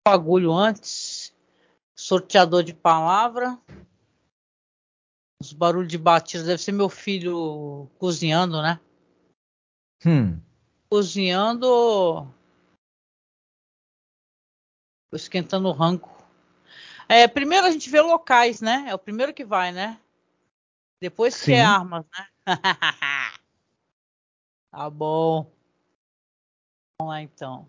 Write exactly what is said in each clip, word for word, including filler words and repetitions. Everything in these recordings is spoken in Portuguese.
bagulho antes. Sorteador de palavra. Os barulhos de batida. Deve ser meu filho cozinhando, né? Hum. Cozinhando. Esquentando o rango. É, primeiro a gente vê locais, né? É o primeiro que vai, né? Depois que é Sim. armas, né? Tá bom. Vamos lá então.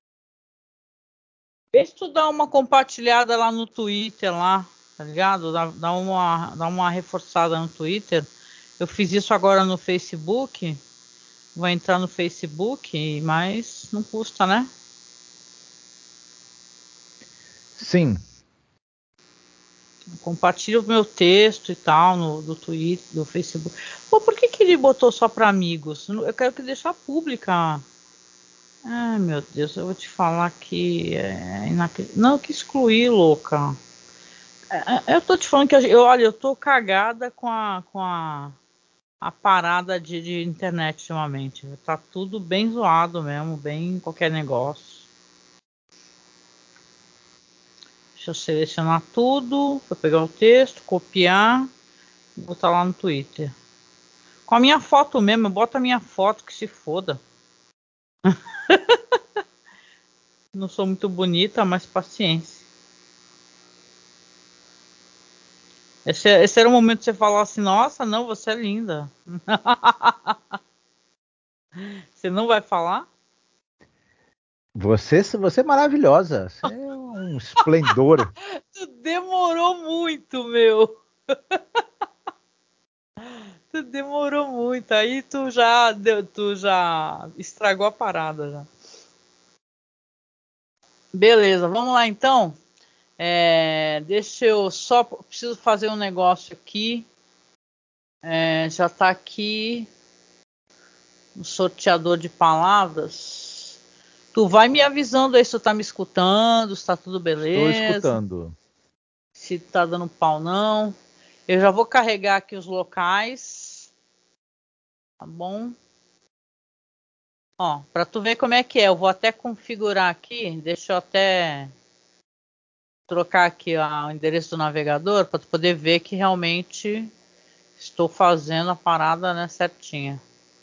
Vê se tu dá uma compartilhada lá no Twitter, lá, tá ligado? Dá, dá, uma, dá uma reforçada no Twitter. Eu fiz isso agora no Facebook. Vou entrar no Facebook, mas não custa, né? Sim. Compartilha o meu texto e tal no do Twitter, do Facebook. Pô, por que, que ele botou só para amigos? Eu quero que deixar pública. Ai, meu Deus, eu vou te falar que é inacreditável. Não, que excluir, louca. É, é, eu tô te falando que eu, olha, eu tô cagada com a, com a, a parada de, de internet ultimamente. Tá tudo bem zoado mesmo, bem qualquer negócio. Deixa eu selecionar tudo, vou pegar o texto, copiar e botar lá no Twitter. Com a minha foto mesmo, eu boto a minha foto que se foda. Não sou muito bonita, mas paciência. Esse, esse era o momento de você falar assim, nossa, não, você é linda. Você não vai falar? Você, você é maravilhosa. Você é um esplendor. Tu demorou muito, meu. Tu demorou muito. Aí tu já, deu, tu já estragou a parada já. Beleza, vamos lá então. É, deixa eu só preciso fazer um negócio aqui. É, já tá aqui o sorteador de palavras. Tu vai me avisando aí se tu tá me escutando, se tá tudo Estou beleza, escutando. se tá dando pau não. Eu já vou carregar aqui os locais, tá bom? Ó, para tu ver como é que é, eu vou até configurar aqui, deixa eu até trocar aqui ó, o endereço do navegador para tu poder ver que realmente estou fazendo a parada, né, certinha.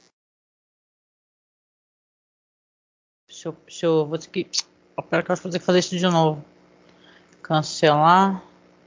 Deixa eu, deixa eu vou ter que, oh, pera que eu vou ter que fazer isso de novo. Cancelar.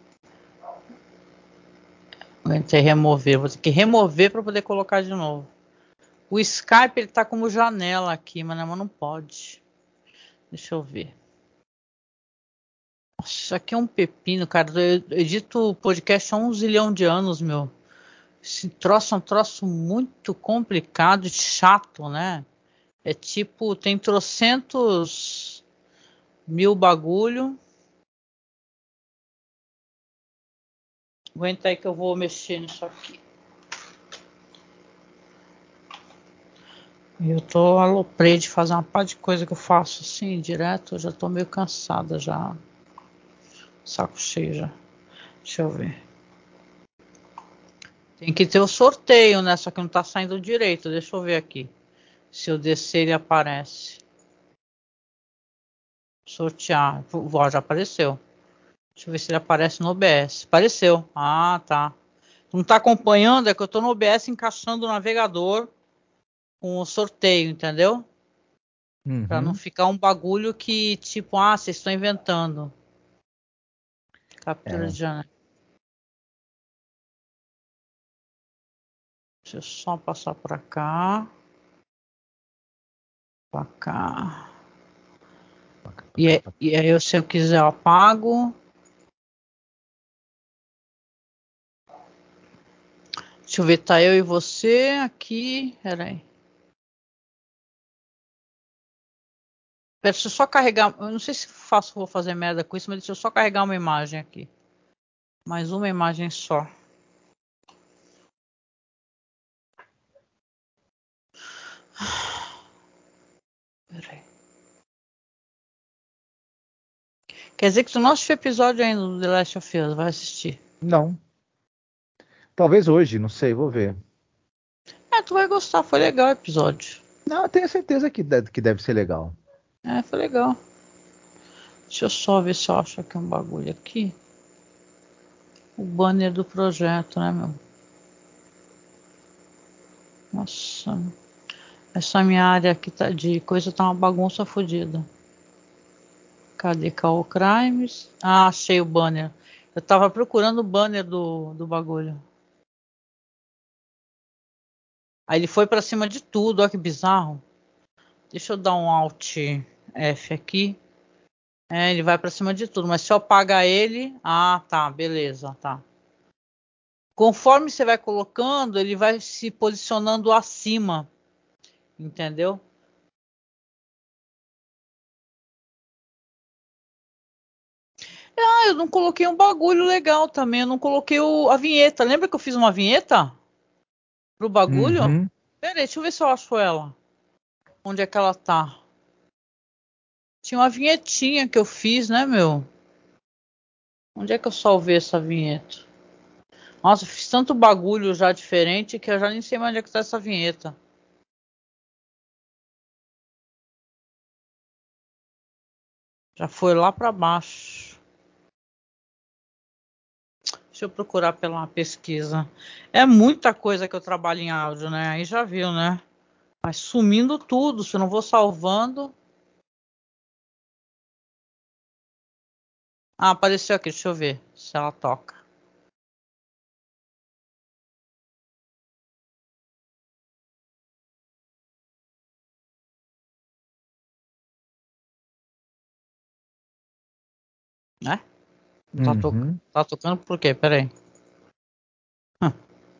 Vou ter que remover, vou ter que remover para poder colocar de novo. O Skype ele tá como janela aqui, mas não pode. Deixa eu ver. Nossa, isso aqui é um pepino, cara. Eu edito podcast há um zilhão de anos, meu. Esse troço é um troço muito complicado e chato, né? É tipo, tem trocentos mil bagulho. Aguenta aí que eu vou mexer nisso aqui. Eu tô aloprei de fazer uma par de coisa que eu faço assim, direto. Eu já tô meio cansada já. Saco cheio já. Deixa eu ver. Tem que ter o sorteio, né? Só que não tá saindo direito. Deixa eu ver aqui. Se eu descer, ele aparece. Sortear. Ó, já apareceu. Deixa eu ver se ele aparece no O B S. Apareceu. Ah, tá. Tu não tá acompanhando? É que eu tô no O B S encaixando o navegador com o sorteio, entendeu? Pra não Uhum. ficar um bagulho que, tipo, ah, vocês estão inventando. Captura É. de janela. Deixa eu só passar pra cá. Pra cá. E, e aí, se eu quiser, eu apago. Deixa eu ver, tá eu e você aqui. Pera aí. Pera, deixa eu só carregar. Eu não sei se faço, vou fazer merda com isso, mas deixa eu só carregar uma imagem aqui. Mais uma imagem só. Pera aí. Quer dizer que tu não assistiu episódio ainda do The Last of Us, vai assistir. Não. Talvez hoje, não sei, vou ver. É, tu vai gostar, foi legal o episódio. Não, eu tenho certeza que deve, que deve ser legal. É, foi legal. Deixa eu só ver se eu acho aqui um bagulho aqui. O banner do projeto, né, meu? Nossa. Essa minha área aqui tá de coisa tá uma bagunça fodida. Cadê Call Crimes? Ah, achei o banner. Eu tava procurando o banner do, do bagulho. Aí ele foi pra cima de tudo, olha que bizarro. Deixa eu dar um Alt F aqui. É, ele vai pra cima de tudo, mas se eu apagar ele... Ah, tá, beleza, tá. Conforme você vai colocando, ele vai se posicionando acima. Entendeu? Ah, eu não coloquei um bagulho legal também. Eu não coloquei o, a vinheta. Lembra que eu fiz uma vinheta pro bagulho? Uhum. Pera aí, deixa eu ver se eu acho ela. Onde é que ela tá? Tinha uma vinhetinha que eu fiz, né, meu? Onde é que eu salvei essa vinheta? Nossa, eu fiz tanto bagulho já diferente que eu já nem sei mais onde é que tá essa vinheta. Já foi lá pra baixo. Deixa eu procurar pela pesquisa. É muita coisa que eu trabalho em áudio, né? Aí já viu, né? Mas sumindo tudo, se eu não vou salvando. Ah, apareceu aqui, deixa eu ver se ela toca. Né? Não tá, to... Uhum. tá tocando por quê? Pera aí. Hum.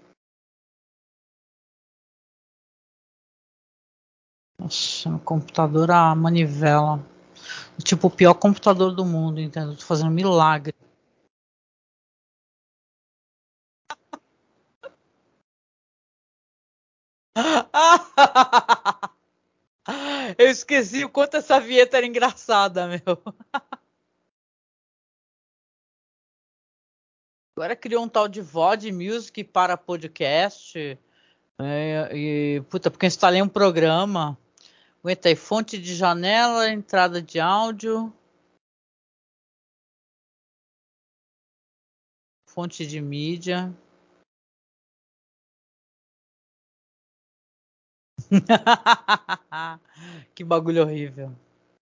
Nossa, meu computador a manivela. Tipo, o pior computador do mundo, entendeu? Tô fazendo milagre. Eu esqueci o quanto essa vinheta era engraçada, meu. Agora criou um tal de V O D Music para podcast. É, e, puta, porque eu instalei um programa. Aguenta aí, fonte de janela, entrada de áudio, fonte de mídia. Que bagulho horrível.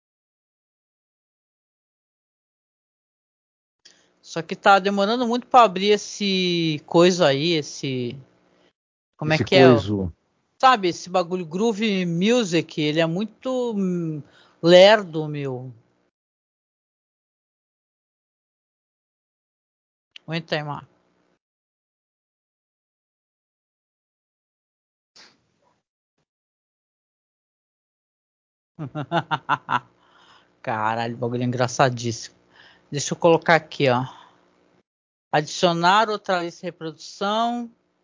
Só que tá demorando muito para abrir esse coisa aí, esse. Como é Esse que é? coiso. Sabe, esse bagulho Groove Music, ele é muito hum, lerdo, meu. Aguenta aí, Marco. Caralho, bagulho engraçadíssimo. Deixa eu colocar aqui, ó. Adicionar outra lista de reprodução.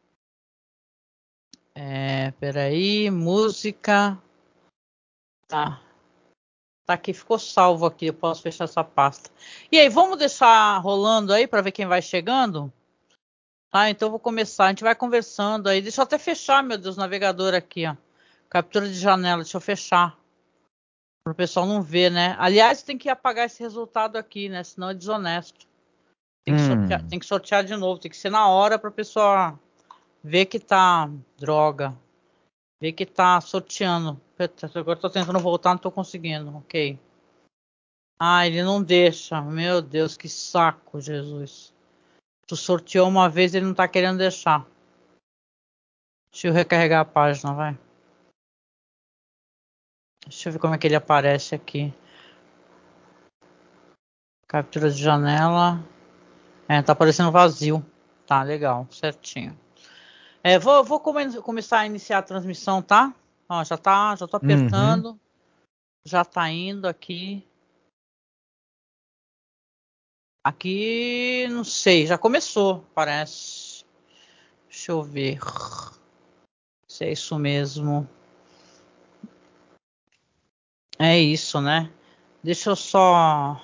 É, peraí, música. Tá. Tá aqui, ficou salvo aqui. Eu posso fechar essa pasta. E aí, vamos deixar rolando aí para ver quem vai chegando? Tá, então eu vou começar. A gente vai conversando aí. Deixa eu até fechar, meu Deus, o navegador aqui, ó. Captura de janela, deixa eu fechar. Para o pessoal não ver, né? Aliás, tem que apagar esse resultado aqui, né? Senão é desonesto. Tem que sortear, Hum. tem que sortear de novo. Tem que ser na hora para o pessoal ver que tá droga. Ver que tá sorteando. Agora tô tentando voltar, não tô conseguindo. Ok. Ah, ele não deixa. Meu Deus, que saco, Jesus. Tu sorteou uma vez, ele não tá querendo deixar. Deixa eu recarregar a página, vai. Deixa eu ver como é que ele aparece aqui. Captura de janela. É, tá aparecendo vazio. Tá, legal, certinho. É, vou, vou come- começar a iniciar a transmissão, tá? Ó, já tá, já tô Uhum. apertando. Já tá indo aqui. Aqui, não sei, já começou, parece. Deixa eu ver se é isso mesmo. É isso, né? Deixa eu só.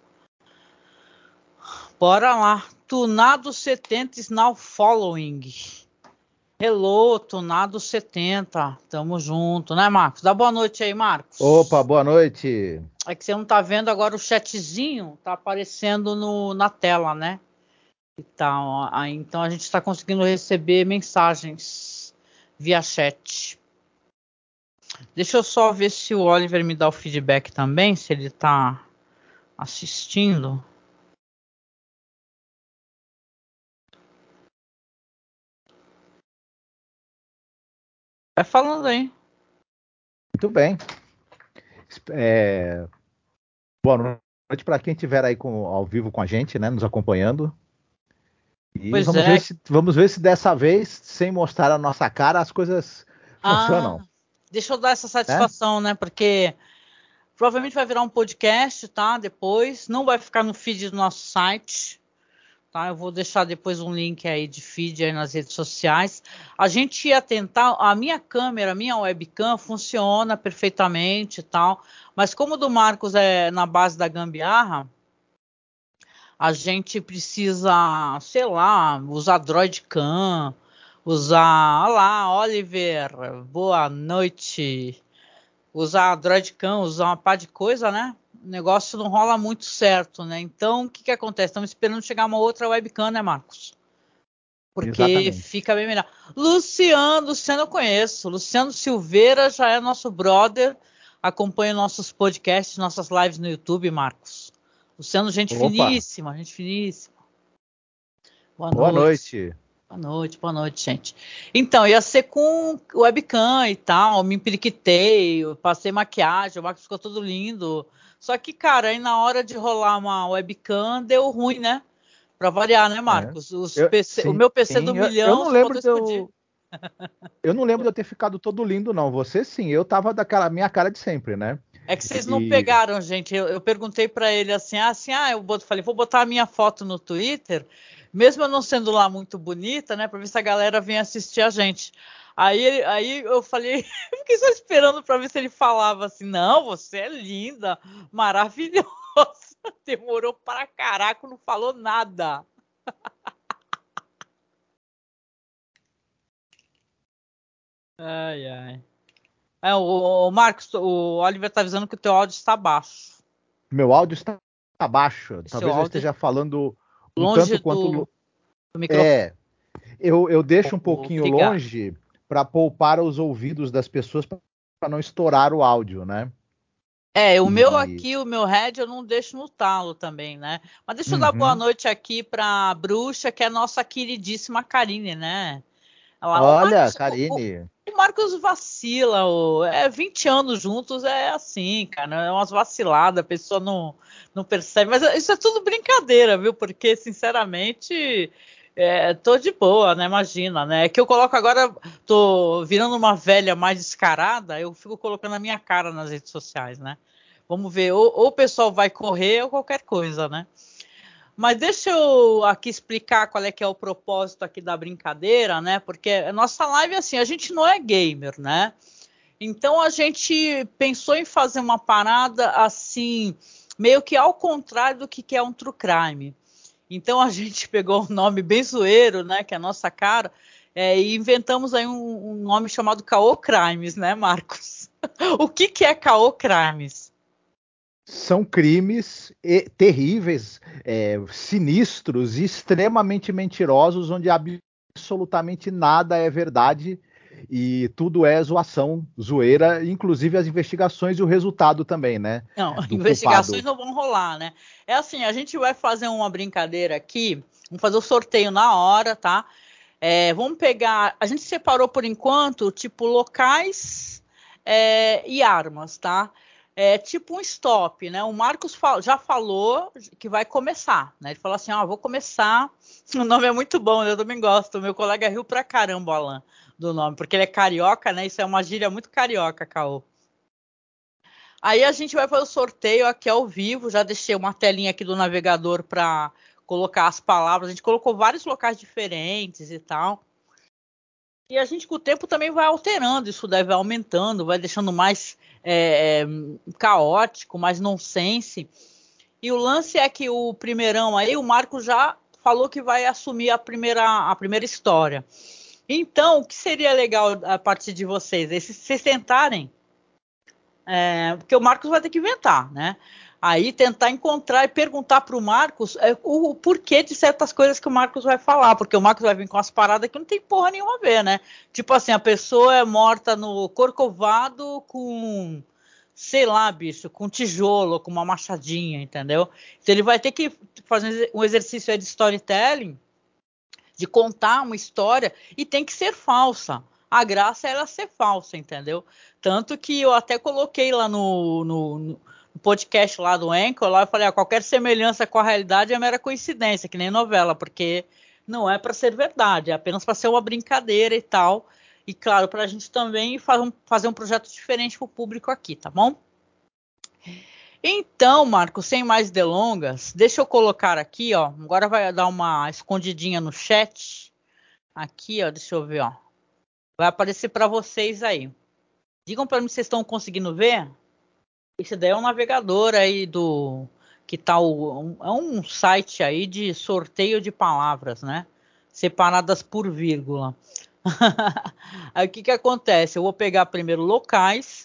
Bora lá. Tunado setenta is now following. Hello, Tunado setenta. Tamo junto, né, Marcos? Dá boa noite aí, Opa, Marcos. boa noite. É que você não tá vendo agora o chatzinho, tá aparecendo no, na tela, né? E tal. Aí, então a gente está conseguindo receber mensagens via chat. Deixa eu só ver se o Oliver me dá o feedback também, se ele tá assistindo. Vai falando aí. Muito bem. É, boa noite para quem estiver aí com, ao vivo com a gente, né, nos acompanhando. E Pois vamos ver é. se vamos ver se dessa vez, sem mostrar a nossa cara, as coisas Ah, funcionam, deixa eu dar essa né? satisfação, né? Porque provavelmente vai virar um podcast, tá? Depois. Não vai ficar no feed do nosso site. Tá, eu vou deixar depois um link aí de feed aí nas redes sociais. A gente ia tentar, a minha câmera, a minha webcam funciona perfeitamente e tal, mas como o do Marcos é na base da gambiarra, a gente precisa, sei lá, usar Droidcam, usar, olha lá, Oliver, boa noite, usar Droidcam, usar uma pá de coisa, né? O negócio não rola muito certo, né? Então, o que que acontece? Estamos esperando chegar uma outra webcam, né, Marcos? Porque Exatamente. fica bem melhor. Luciano, Luciano eu conheço. Luciano Silveira já é nosso brother. Acompanha nossos podcasts, nossas lives no YouTube, Marcos. Luciano, gente Opa, finíssima, gente finíssima. Boa boa noite. noite. Boa noite, boa noite, gente. Então, ia ser com webcam e tal, me empiriquitei, eu passei maquiagem, o Marcos ficou todo lindo. Só que, cara, aí na hora de rolar uma webcam, deu ruim, né? Pra variar, né, É. Marcos? Os Eu, P C, o sim, meu P C do eu, eu milhão não só lembro faltou de explodir. eu, eu não lembro de eu ter ficado todo lindo, não. Você sim, eu tava daquela minha cara de sempre, né? É que vocês não E pegaram, gente. Eu, eu perguntei pra ele assim, ah, assim, ah, eu bot- falei, vou botar a minha foto no Twitter, mesmo eu não sendo lá muito bonita, né, pra ver se a galera vem assistir a gente. Aí, ele- aí eu falei, eu fiquei só esperando pra ver se ele falava assim, não, você é linda, maravilhosa. Demorou para caraca, não falou nada. Ai, ai. É, o, o Marcos, o Oliver tá avisando que o teu áudio está baixo. meu áudio está baixo. Seu Talvez eu áudio esteja falando um longe tanto quanto do, lo- do microfone. é. Eu, eu deixo um pouquinho Obrigado. longe para poupar os ouvidos das pessoas para não estourar o áudio, né? É, o meu E aqui, o meu head, eu não deixo no talo também, né? Mas deixa eu dar boa uhum. noite aqui pra bruxa, que é a nossa queridíssima Karine, né? Ela, o Olha, Marcos, o, o- Karine, o Marcos vacila, o, é vinte anos juntos, é assim, cara, é umas vaciladas, a pessoa não, não percebe, mas isso é tudo brincadeira, viu? Porque, sinceramente, é, tô de boa, né? Imagina, né? É que eu coloco agora, tô virando uma velha mais descarada, eu fico colocando a minha cara nas redes sociais, né? Vamos ver, ou, ou o pessoal vai correr ou qualquer coisa, né? Mas deixa eu aqui explicar qual é que é o propósito aqui da brincadeira, né? Porque a nossa live, assim, a gente não é gamer, né? Então a gente pensou em fazer uma parada assim, meio que ao contrário do que é um true crime. Então a gente pegou um nome bem zoeiro, né? Que é a nossa cara, é, e inventamos aí um, um nome chamado Caô Crimes, né, Marcos? O que, que é Caô Crimes? são crimes e- terríveis, é, sinistros e extremamente mentirosos, onde absolutamente nada é verdade e tudo é zoação, zoeira, inclusive as investigações e o resultado também, né? Não, Do investigações culpado. não vão rolar, né? É assim, a gente vai fazer uma brincadeira aqui, vamos fazer o sorteio na hora, tá? É, vamos pegar, a gente separou por enquanto, tipo, locais é, e armas, tá? É tipo um stop, né? O Marcos fal- já falou que vai começar, né? Ele falou assim, ó, vou começar. O nome é muito bom, né? Eu também gosto. Meu colega riu pra caramba, Alan, do nome, porque ele é carioca, né? Isso é uma gíria muito carioca, Caô. Aí a gente vai fazer o sorteio aqui ao vivo. Já deixei uma telinha aqui do navegador para colocar as palavras. A gente colocou vários locais diferentes e tal. E a gente, com o tempo, também vai alterando. Isso deve aumentando, vai deixando mais é, caótico, mais nonsense. E o lance é que o primeirão aí, o Marco já falou que vai assumir a primeira, a primeira história. Então, o que seria legal a partir de vocês? É se vocês tentarem É, porque o Marcos vai ter que inventar, né? Aí tentar encontrar e perguntar para o Marcos é, o, o porquê de certas coisas que o Marcos vai falar, porque o Marcos vai vir com as paradas que não tem porra nenhuma a ver, né? Tipo assim, a pessoa é morta no Corcovado com, sei lá, bicho, com tijolo, com uma machadinha, entendeu? Então ele vai ter que fazer um exercício aí de storytelling, de contar uma história, e tem que ser falsa. A graça é ela ser falsa, entendeu? Tanto que eu até coloquei lá no, no, no podcast lá do Anchor, lá eu falei, ah, qualquer semelhança com a realidade é mera coincidência, que nem novela, porque não é para ser verdade, é apenas para ser uma brincadeira e tal. E claro, para a gente também fazer um, fazer um projeto diferente para o público aqui, tá bom? Então, Marco, sem mais delongas, deixa eu colocar aqui, ó. Agora vai dar uma escondidinha no chat. Aqui, ó, deixa eu ver, ó. Vai aparecer para vocês aí. Digam para mim se vocês estão conseguindo ver. Esse daí é um navegador aí do que tá o, um, é um site aí de sorteio de palavras, né? Separadas por vírgula. Aí o que que acontece? Eu vou pegar primeiro locais.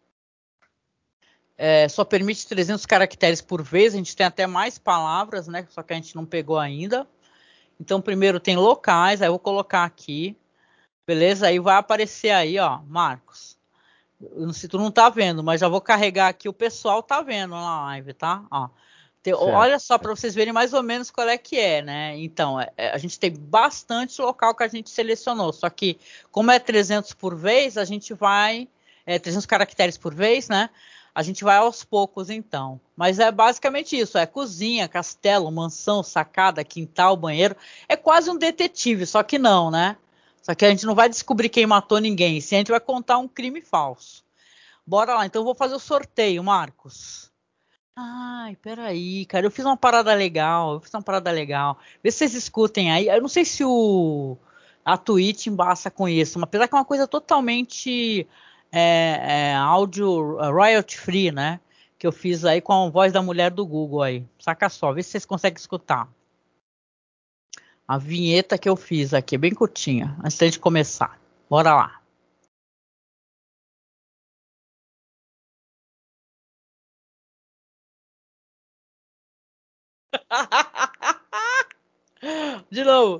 É, só permite trezentos caracteres por vez. A gente tem até mais palavras, né? Só que a gente não pegou ainda. Então primeiro tem locais. Aí eu vou colocar aqui. Beleza? Aí vai aparecer aí, ó, Marcos. Eu não sei, tu não tá vendo, mas já vou carregar aqui. O pessoal tá vendo na live, tá? Ó. Tem, olha só, para vocês verem mais ou menos qual é que é, né? Então, é, a gente tem bastante local que a gente selecionou. Só que, como é trezentos por vez, a gente vai... É, trezentos caracteres por vez, né? A gente vai aos poucos, então. Mas é basicamente isso. É cozinha, castelo, mansão, sacada, quintal, banheiro. É quase um detetive, só que não, né? Só que a gente não vai descobrir quem matou ninguém. Se a gente vai contar um crime falso. Bora lá. Então eu vou fazer o sorteio, Marcos. Ai, peraí, cara. Eu fiz uma parada legal. Eu fiz uma parada legal. Vê se vocês escutem aí. Eu não sei se o a Twitch embaça com isso, mas apesar que é uma coisa totalmente é, é, áudio royalty free, né? Que eu fiz aí com a voz da mulher do Google aí. Saca só, vê se vocês conseguem escutar. A vinheta que eu fiz aqui, bem curtinha, antes de começar. Bora lá. De novo.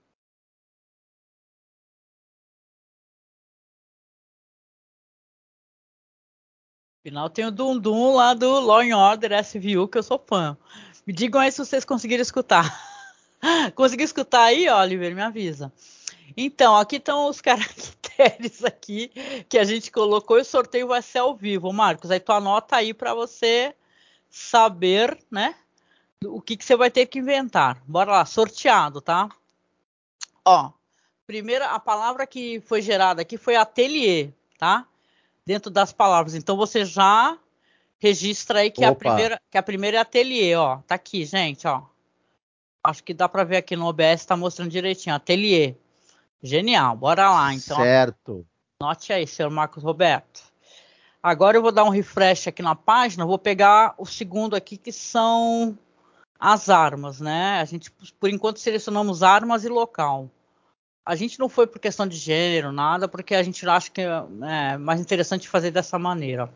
Final tem o Dum Dum lá do Law and Order S V U, que eu sou fã. Me digam aí se vocês conseguiram escutar. Conseguiu escutar aí, Oliver? Me avisa. Então, aqui estão os caracteres aqui que a gente colocou e o sorteio vai ser ao vivo. Marcos, aí tu anota aí para você saber, né, o que, que você vai ter que inventar. Bora lá, sorteado, tá? Ó, primeira, a palavra que foi gerada aqui foi ateliê, tá? Dentro das palavras. Então você já registra aí que a Opa, primeira, que a primeira é ateliê, ó. Tá aqui, gente, ó. Acho que dá para ver aqui no O B S, tá mostrando direitinho, ateliê. Genial, bora lá. Então, certo. anote aí, senhor Marcos Roberto. Agora eu vou dar um refresh aqui na página, vou pegar o segundo aqui, que são as armas, né? A gente, por enquanto, selecionamos armas e local. A gente não foi por questão de gênero, nada, porque a gente acha que é mais interessante fazer dessa maneira.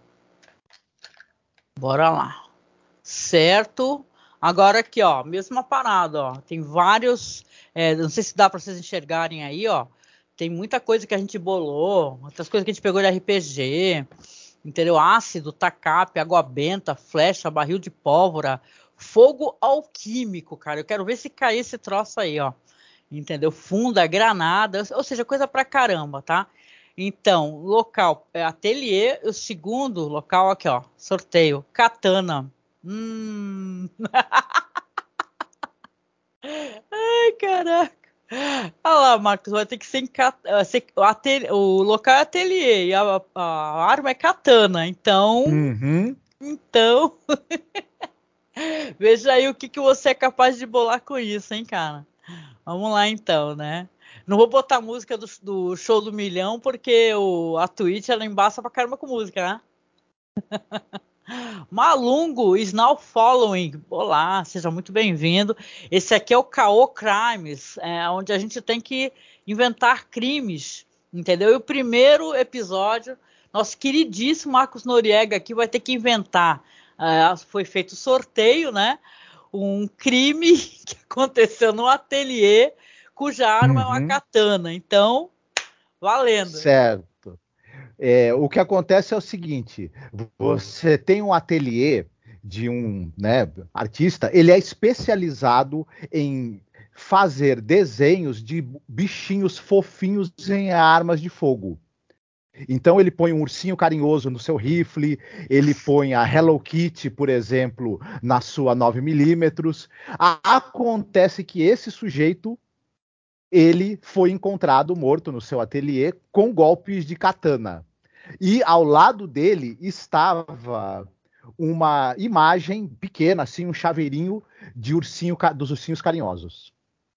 Bora lá. Certo. Agora aqui, ó, mesma parada, ó. Tem vários, é, não sei se dá para vocês enxergarem aí, ó. Tem muita coisa que a gente bolou, outras coisas que a gente pegou de R P G, entendeu? Ácido, tacape, água benta, flecha, barril de pólvora, fogo alquímico, cara. Eu quero ver se cair esse troço aí, ó. Entendeu? Funda, granada, ou seja, coisa pra caramba, tá? Então, local é ateliê, o segundo local aqui, ó, sorteio, katana. Hum. Ai, caraca. Olha lá, Marcos, vai ter que ser, em cat... ser o, ateliê, o local é ateliê e a, a arma é katana. Então, Uhum. então, veja aí o que, que você é capaz de bolar com isso, hein, cara? Vamos lá então, né? Não vou botar a música do, do Show do Milhão, porque o, a Twitch ela embaça pra caramba com música, né? Malungo is now following. Olá, seja muito bem-vindo. Esse aqui é o Caô Crimes, é, onde a gente tem que inventar crimes, entendeu? E o primeiro episódio Nosso queridíssimo Marcos Noriega aqui vai ter que inventar. Uh, foi feito sorteio, né? Um crime que aconteceu no ateliê, cuja arma uhum. é uma katana. Então, valendo. Certo. É, o que acontece é o seguinte: você tem um ateliê de um, né, artista, ele é especializado em fazer desenhos de bichinhos fofinhos em armas de fogo. Então ele põe um ursinho carinhoso no seu rifle, ele põe a Hello Kitty, por exemplo, na sua nove milímetros. Acontece que esse sujeito, ele foi encontrado morto no seu ateliê com golpes de katana. E ao lado dele estava uma imagem pequena, assim, um chaveirinho de ursinho, dos ursinhos carinhosos.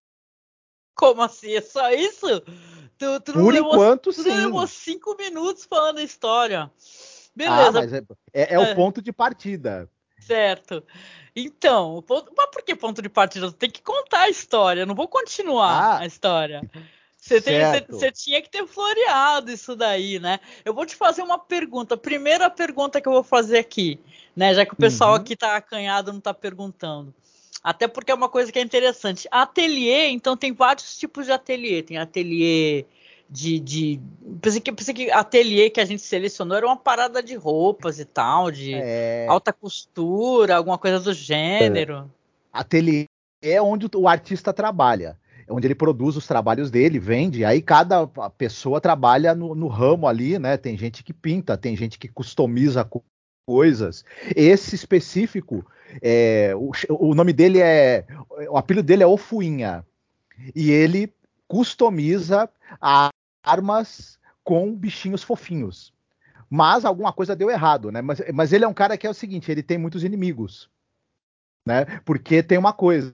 Como assim? É só isso? Tu, tu Por levou, enquanto, tu sim. levou cinco minutos falando a história. Beleza. Ah, mas é, é, é o é. ponto de partida. Certo. Então, ponto, mas por que ponto de partida? Você tem que contar a história, eu não vou continuar ah, a história. Você, tem, você, você tinha que ter floreado isso daí, né? Eu vou te fazer uma pergunta. Primeira pergunta que eu vou fazer aqui, né? Já que o pessoal uhum. aqui tá acanhado, não tá perguntando. Até porque é uma coisa que é interessante. Ateliê, então, tem vários tipos de ateliê. Tem ateliê de... de pensei, que, pensei que ateliê que a gente selecionou era uma parada de roupas e tal, de é... alta costura, alguma coisa do gênero. Ateliê é onde o artista trabalha. Onde ele produz os trabalhos dele, vende, aí cada pessoa trabalha no, no ramo ali, né? Tem gente que pinta, tem gente que customiza coisas. Esse específico, é, o, o nome dele é, o apelido dele é Ofuinha, e ele customiza armas com bichinhos fofinhos. Mas alguma coisa deu errado, né? Mas, mas ele é um cara que é o seguinte, ele tem muitos inimigos, né? Porque tem uma coisa,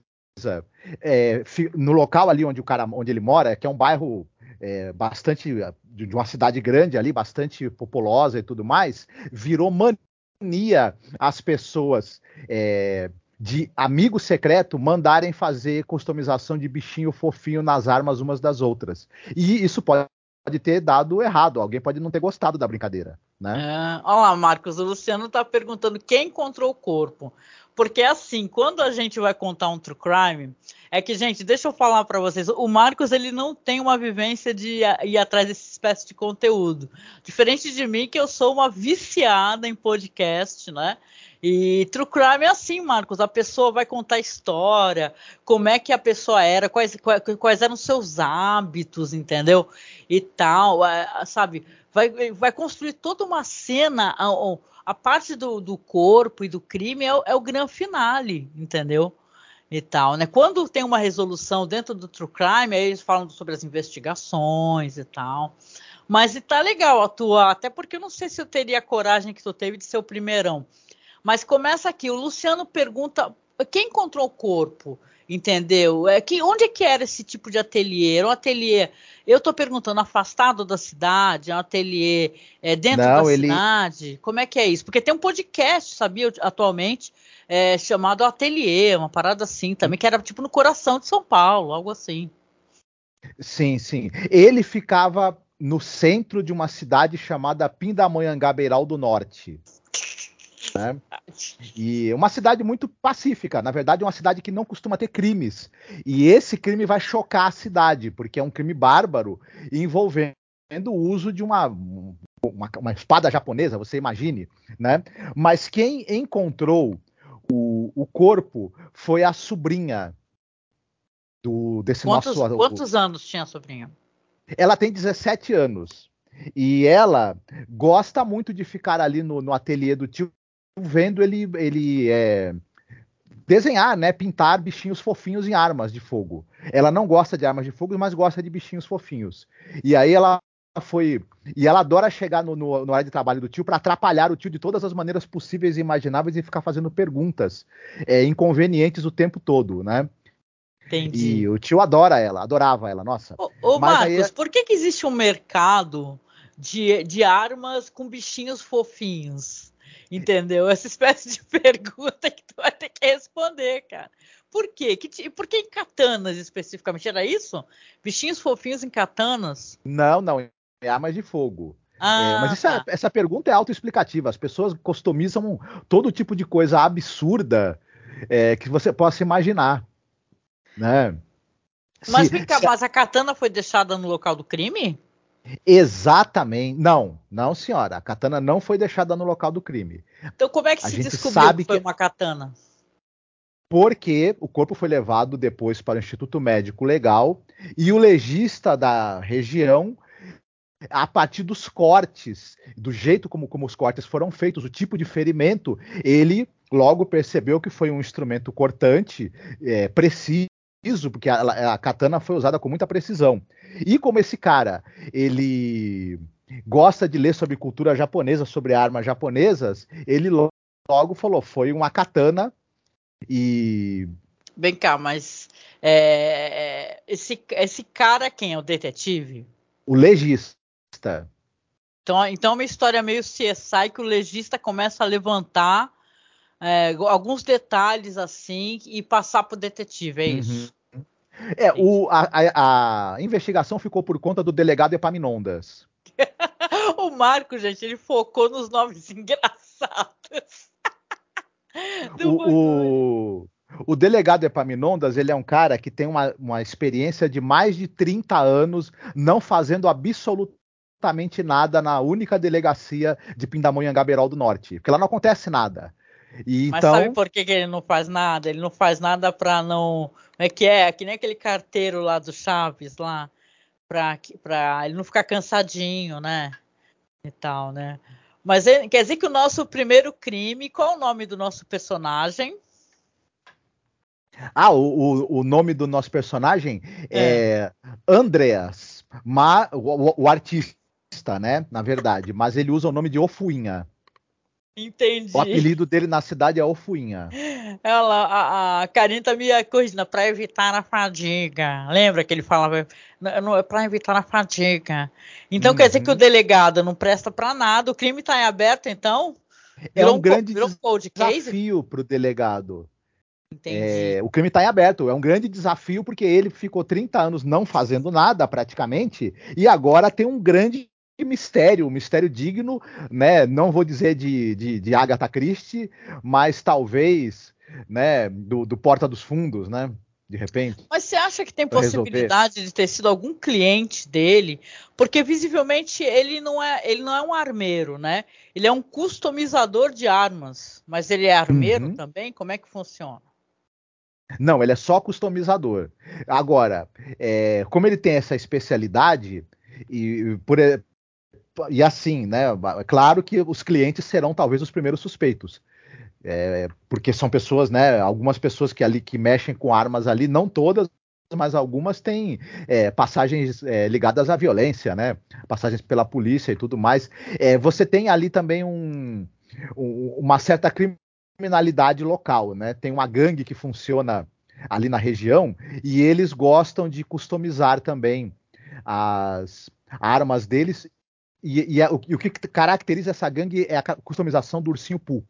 é, no local ali onde o cara, onde ele mora, que é um bairro é, bastante de, de uma cidade grande ali, bastante populosa e tudo mais, virou mania as pessoas é, de amigo secreto mandarem fazer customização de bichinho fofinho nas armas umas das outras. E isso pode pode ter dado errado, alguém pode não ter gostado da brincadeira, né? É, olha lá, Marcos, o Luciano está perguntando quem encontrou o corpo. Porque assim, quando a gente vai contar um true crime, é que, gente, deixa eu falar para vocês, o Marcos, ele não tem uma vivência de ir atrás dessa espécie de conteúdo. Diferente de mim, que eu sou uma viciada em podcast, né? E true crime é assim, Marcos, a pessoa vai contar a história, como é que a pessoa era, quais, quais, quais eram os seus hábitos, entendeu? E tal, sabe? Vai, vai construir toda uma cena, a, a parte do, do corpo e do crime é, é o grande finale, entendeu? E tal, né? Quando tem uma resolução dentro do true crime, aí eles falam sobre as investigações e tal. Mas e tá legal atuar, até porque eu não sei se eu teria a coragem que tu teve de ser o primeirão. Mas começa aqui, o Luciano pergunta, quem encontrou o corpo? Entendeu? É que, onde é que era esse tipo de ateliê? Era um ateliê, eu estou perguntando, afastado da cidade? É um ateliê é, dentro Não, da ele... cidade? Como é que é isso? Porque tem um podcast, sabia, atualmente, é, chamado Ateliê, uma parada assim também, que era tipo no coração de São Paulo, algo assim. Sim, sim. Ele ficava no centro de uma cidade chamada Pindamonhangaba do Norte. Né? E uma cidade muito pacífica, na verdade, uma cidade que não costuma ter crimes. E esse crime vai chocar a cidade, porque é um crime bárbaro envolvendo o uso de uma, uma, uma espada japonesa, você imagine, né? Mas quem encontrou o, o corpo foi a sobrinha do, desse quantos, nosso. Quantos anos tinha a sobrinha? Ela tem dezessete anos. E ela gosta muito de ficar ali no, no ateliê do tio, vendo ele, ele é, desenhar, né, pintar bichinhos fofinhos em armas de fogo. Ela não gosta de armas de fogo, mas gosta de bichinhos fofinhos. E aí ela foi... E ela adora chegar no, no, no área de trabalho do tio para atrapalhar o tio de todas as maneiras possíveis e imagináveis e ficar fazendo perguntas é, inconvenientes o tempo todo, né? Entendi. E o tio adora ela, adorava ela, nossa. Ô, ô mas Marcos, aí... por que, que existe um mercado de, de armas com bichinhos fofinhos? Entendeu? Essa espécie de pergunta que tu vai ter que responder, cara. Por quê? Que, por que em katanas especificamente? Era isso? Bichinhos fofinhos em katanas? Não, não, é armas de fogo. É, mas Ah, isso é- tá. essa pergunta é autoexplicativa. As pessoas customizam todo tipo de coisa absurda é, que você possa imaginar, né? Mas Se, vem cá, se- mas a katana foi deixada no local do crime? exatamente. Não, não, senhora. A katana não foi deixada no local do crime. Então como é que A se gente descobriu que sabe foi que uma katana? porque o corpo foi levado depois para o Instituto Médico Legal e o legista da região, a partir dos cortes, do jeito como, como os cortes foram feitos, o tipo de ferimento, ele logo percebeu que foi um instrumento cortante, é, preciso, porque a, a katana foi usada com muita precisão. E como esse cara, ele gosta de ler sobre cultura japonesa, sobre armas japonesas, ele logo, logo falou, foi uma katana e Vem cá, mas é, esse, esse cara é quem? É o detetive? o legista. Então, então é uma história meio C S I que o legista começa a levantar é, alguns detalhes assim e passar para o detetive, é Uhum. isso? É, Entendi. o, a, a, a investigação ficou por conta do delegado Epaminondas. O Marco, gente, ele focou nos nomes engraçados do bagulho. O, o, o delegado Epaminondas, ele é um cara que tem uma, uma experiência de mais de trinta anos não fazendo absolutamente nada na única delegacia de Pindamonhangaba do Norte, porque lá não acontece nada. E Mas sabe então, por que, que ele não faz nada? Ele não faz nada para não. Como é que é? Que nem aquele carteiro lá do Chaves lá, para para ele não ficar cansadinho, né? E tal, né? Mas ele- quer dizer que o nosso primeiro crime, qual é o nome do nosso personagem? ah, o, o, o nome do nosso personagem É, é Andreas, ma, o, o, o artista, né, na verdade, mas ele usa o nome de Ofuinha. O entendi. apelido dele na cidade é Ofuinha. Ela, a, a Karine tá me corrigindo, para evitar a fadiga. Lembra que ele falava, não, não, é para evitar a fadiga. Então quer dizer que o Uhum. delegado não presta para nada, o crime está em aberto, então? É Virou um um, co- grande virou um cold case? desafio para o delegado. Entendi. É, o crime está em aberto, é um grande desafio porque ele ficou trinta anos não fazendo nada praticamente e agora tem um grande mistério, um mistério digno, né? Não vou dizer de, de, de Agatha Christie, mas talvez, né, do, do Porta dos Fundos, né? De repente, Mas você acha que tem para resolver. possibilidade de ter sido algum cliente dele? Porque visivelmente ele não é, ele não é um armeiro, né? Ele é um customizador de armas, mas ele é armeiro Uhum. também? Como é que funciona? Não, ele é só customizador. Agora, é, como ele tem essa especialidade, e, por, e assim, né? É claro que os clientes serão talvez os primeiros suspeitos. É, porque são pessoas, né? Algumas pessoas que ali que mexem com armas ali, não todas, mas algumas têm é, passagens é, ligadas à violência, né? Passagens pela polícia e tudo mais. É, você tem ali também um, um, uma certa criminalidade local, né? Tem uma gangue que funciona ali na região e eles gostam de customizar também as armas deles. E, e, é, o, e o que caracteriza essa gangue é a customização do ursinho Pooh.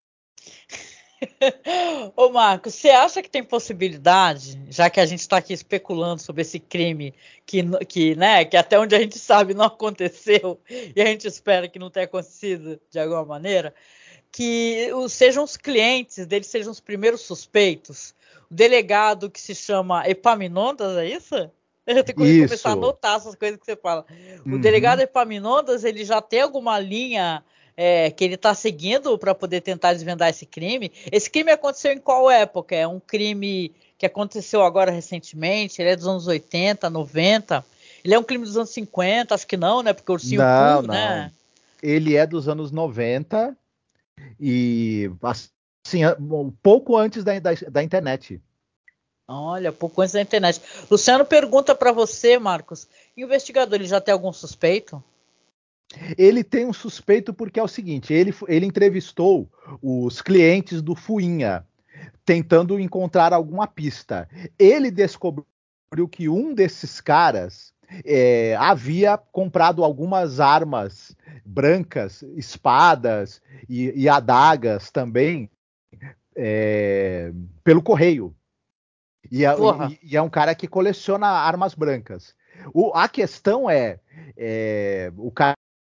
Ô Marcos, você acha que tem possibilidade, já que a gente está aqui especulando sobre esse crime que, que, né, que até onde a gente sabe não aconteceu e a gente espera que não tenha acontecido de alguma maneira, que os, sejam os clientes deles sejam os primeiros suspeitos? O delegado que se chama Epaminondas, é isso? Eu tenho que começar a Isso. anotar essas coisas que você fala. O delegado Uhum. Epaminondas, ele já tem alguma linha é, que ele está seguindo para poder tentar desvendar esse crime? Esse crime aconteceu em qual época? É um crime que aconteceu agora recentemente? Ele é dos anos oitenta, noventa? Ele é um crime dos anos cinquenta? Acho que não, né? Porque o Ursinho Não, Pooh, não. né? Ele é dos anos noventa e assim, um pouco antes da, da, da internet. Olha, pouco antes da internet. Luciano pergunta para você, Marcos, investigador, ele já tem algum suspeito? Ele tem um suspeito porque é o seguinte, ele, ele entrevistou os clientes do Fuinha, tentando encontrar alguma pista. Ele descobriu que um desses caras é, havia comprado algumas armas brancas, espadas e, e adagas também é, pelo correio. E é, Porra. e, e é, um cara que coleciona armas brancas. O, a questão é, é, o cara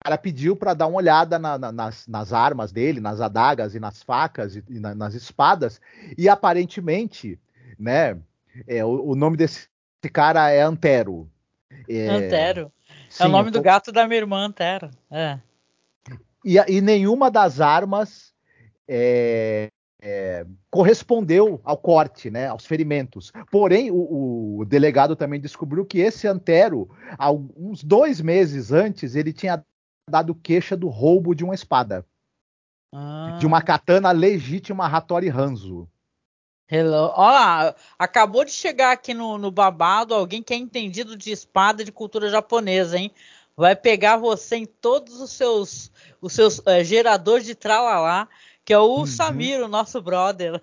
cara pediu para dar uma olhada na, na, nas, nas armas dele, nas adagas e nas facas e, e na, nas espadas, e aparentemente, né, é, o, o nome desse cara é Antero. É, Antero. É o sim, nome do gato da minha irmã, Antero. É. e, e nenhuma das armas é, é, correspondeu ao corte, né, aos ferimentos. Porém, o, o delegado também descobriu que esse Antero, há uns dois meses antes, ele tinha dado queixa do roubo de uma espada. De uma Ah, katana legítima Hattori Hanzo. hello. Olha lá, acabou de chegar aqui no, no babado alguém que é entendido de espada de cultura japonesa, hein? Vai pegar você em todos os seus, os seus é, geradores de tralalá, que é o Uhum. Samir, o nosso brother.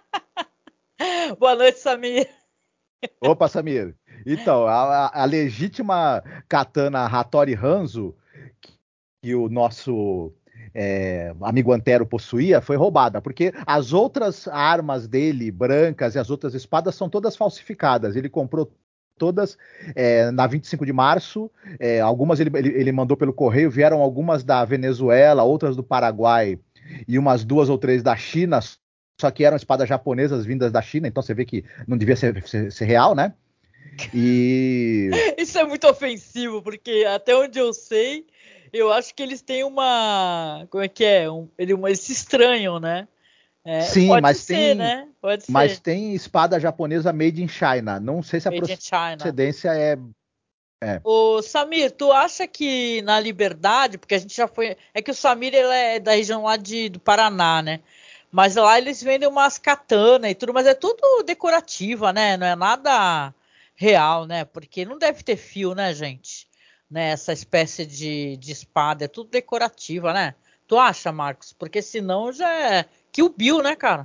Boa noite, Samir. Opa, Samir. Então, a, a legítima katana Hattori Hanzo, que o nosso é, amigo Antero possuía, foi roubada, porque as outras armas dele, brancas, e as outras espadas são todas falsificadas. Ele comprou todas é, na vinte e cinco de março, é, algumas ele, ele, ele mandou pelo correio, vieram algumas da Venezuela, outras do Paraguai e umas duas ou três da China, só que eram espadas japonesas vindas da China, então você vê que não devia ser, ser, ser real, né? E Isso é muito ofensivo, porque até onde eu sei, eu acho que eles têm uma. Como é que é? Um, ele, eles se estranham, né? É, sim, pode mas ser, tem né? Pode mas ser. tem espada japonesa made in China. Não sei se a Made in China. procedência é, é. Ô, Samir, tu acha que na Liberdade, porque a gente já foi. É que o Samir ele é da região lá de, do Paraná, né? Mas lá eles vendem umas katanas e tudo, mas é tudo decorativa, né? Não é nada real, né? Porque não deve ter fio, né, gente? Né? Essa espécie de, de espada, é tudo decorativa, né? Tu acha, Marcos? Porque senão já é Kill Bill, né, cara?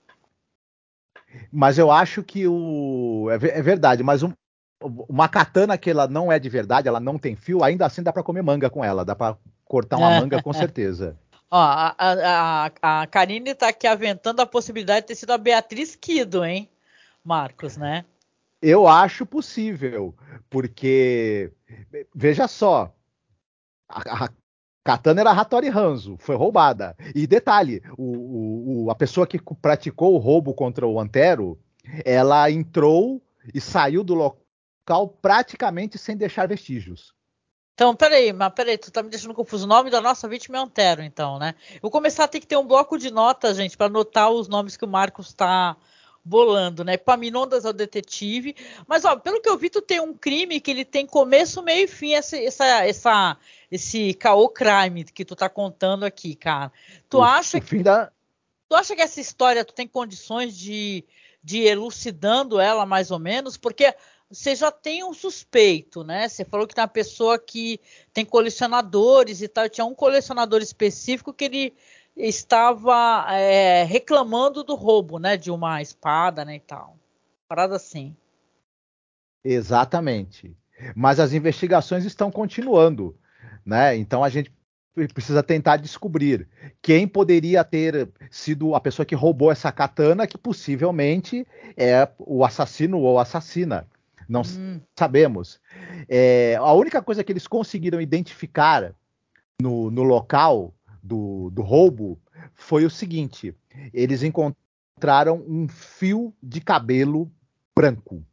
Mas eu acho que o é, é verdade, mas um, uma katana que ela não é de verdade, ela não tem fio, ainda assim dá para comer manga com ela, dá para cortar uma manga com certeza. Ó, a, a, a, a Karine tá aqui aventando a possibilidade de ter sido a Beatriz Kido, hein, Marcos, né? Eu acho possível, porque veja só, a, a katana era Hattori Hanzo, foi roubada. E detalhe, o, o, a pessoa que praticou o roubo contra o Antero, ela entrou e saiu do local praticamente sem deixar vestígios. Então, peraí, mas peraí, tu tá me deixando confuso. O nome da nossa vítima é Antero, então, né? Eu vou começar a ter que ter um bloco de notas, gente, para anotar os nomes que o Marcos tá bolando, né? Epaminondas é o detetive. Mas, ó, pelo que eu vi, tu tem um crime que ele tem começo, meio e fim, essa, essa, essa, esse caô crime que tu tá contando aqui, cara. Tu O, acha o fim da. Tu acha que essa história tu tem condições de, de ir elucidando ela mais ou menos? Porque você já tem um suspeito, né? Você falou que tem uma pessoa que tem colecionadores e tal. Tinha um colecionador específico que ele estava é, reclamando do roubo, né? De uma espada, né? E tal. Parada assim. Exatamente. Mas as investigações estão continuando, né? Então a gente precisa tentar descobrir quem poderia ter sido a pessoa que roubou essa katana, que possivelmente é o assassino ou assassina. Não Hum. sabemos. É, a única coisa que eles conseguiram identificar no, no local do, do roubo foi o seguinte: eles encontraram um fio de cabelo branco.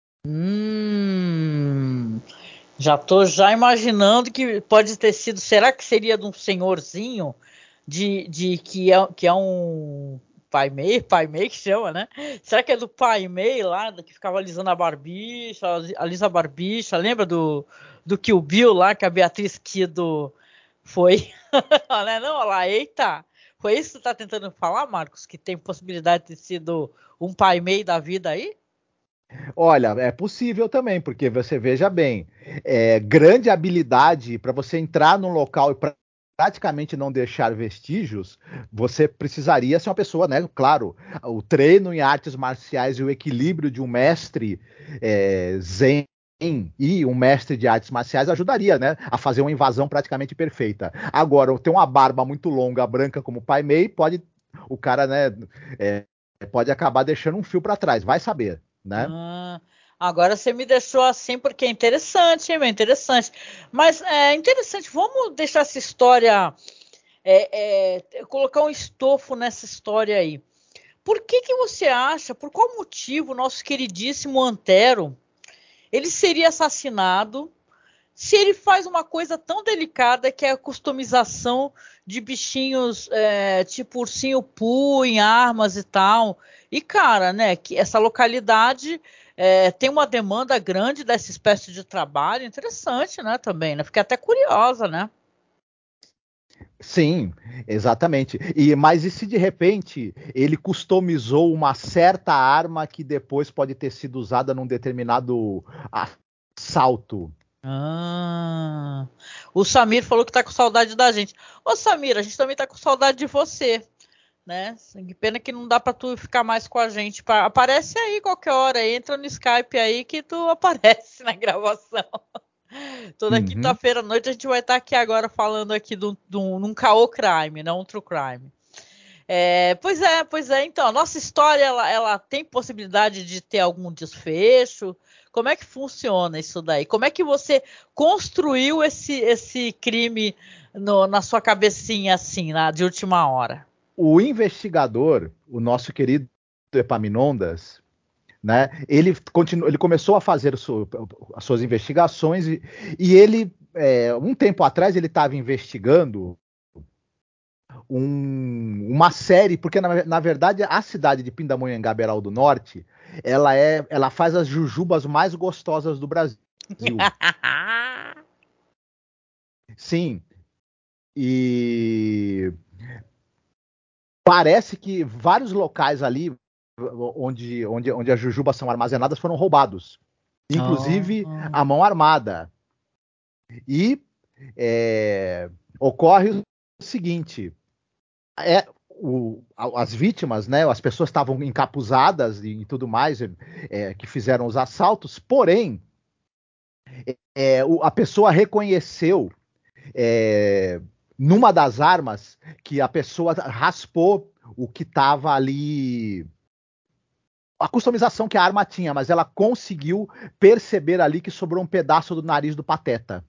Hum. Já tô já imaginando que pode ter sido. Será que seria de um senhorzinho de, de que é que é um pai Mei, pai Mei que chama, né? Será que é do pai Mei lá que ficava alisando a barbicha, alisa a barbicha? Lembra do do Kill Bill lá que a Beatriz Kido foi? Né? Não, olha lá, eita. Foi isso que tu tá tentando falar, Marcos? Que tem possibilidade de ter sido um pai Mei da vida aí? Olha, é possível também, porque você veja bem, é, grande habilidade para você entrar num local e pra, praticamente não deixar vestígios, você precisaria ser uma pessoa, né? Claro, o treino em artes marciais e o equilíbrio de um mestre é, zen e um mestre de artes marciais ajudaria, né, a fazer uma invasão praticamente perfeita. Agora, ter uma barba muito longa, branca como o Pai Mei, pode o cara, né, é, pode acabar deixando um fio para trás, vai saber, né? Ah, Agora você me deixou assim porque é interessante, hein, meu? Interessante. Mas é interessante, vamos deixar essa história, é, é, colocar um estofo nessa história aí. Por que que você acha, por qual motivo o nosso queridíssimo Antero, ele seria assassinado se ele faz uma coisa tão delicada que é a customização de bichinhos é, tipo ursinho Pooh em armas e tal? E cara, né, que essa localidade é, tem uma demanda grande dessa espécie de trabalho, interessante, né, também, né? Fiquei até curiosa, né? Sim, exatamente. E mas e se de repente ele customizou uma certa arma que depois pode ter sido usada num determinado assalto? Ah, o Samir falou que tá com saudade da gente. Ô Samir, a gente também tá com saudade de você, né? Que pena que não dá pra tu ficar mais com a gente. Aparece aí qualquer hora, entra no Skype aí que tu aparece na gravação. Toda Uhum. quinta-feira à noite a gente vai estar aqui agora falando aqui de um caô crime, não um true crime. É, pois é, pois é. Então, a nossa história, ela, ela tem possibilidade de ter algum desfecho? Como é que funciona isso daí? Como é que você construiu esse, esse crime no, na sua cabecinha assim, na, de última hora? O investigador, o nosso querido Epaminondas, né? Ele, continu, ele começou a fazer su, as suas investigações e, e ele, é, um tempo atrás, ele estava investigando um, uma série, porque na, na, verdade a cidade de Pindamonhangaba do Norte, ela é, ela faz as jujubas mais gostosas do Brasil. Sim. E parece que vários locais ali onde, onde, onde as jujubas são armazenadas foram roubados, inclusive Oh. a mão armada. E é, ocorre o seguinte: é, o, as vítimas, né, as pessoas estavam encapuzadas e, e tudo mais, é, que fizeram os assaltos, porém, é, o, a pessoa reconheceu é, numa das armas que a pessoa raspou o que estava ali, a customização que a arma tinha, mas ela conseguiu perceber ali que sobrou um pedaço do nariz do Pateta.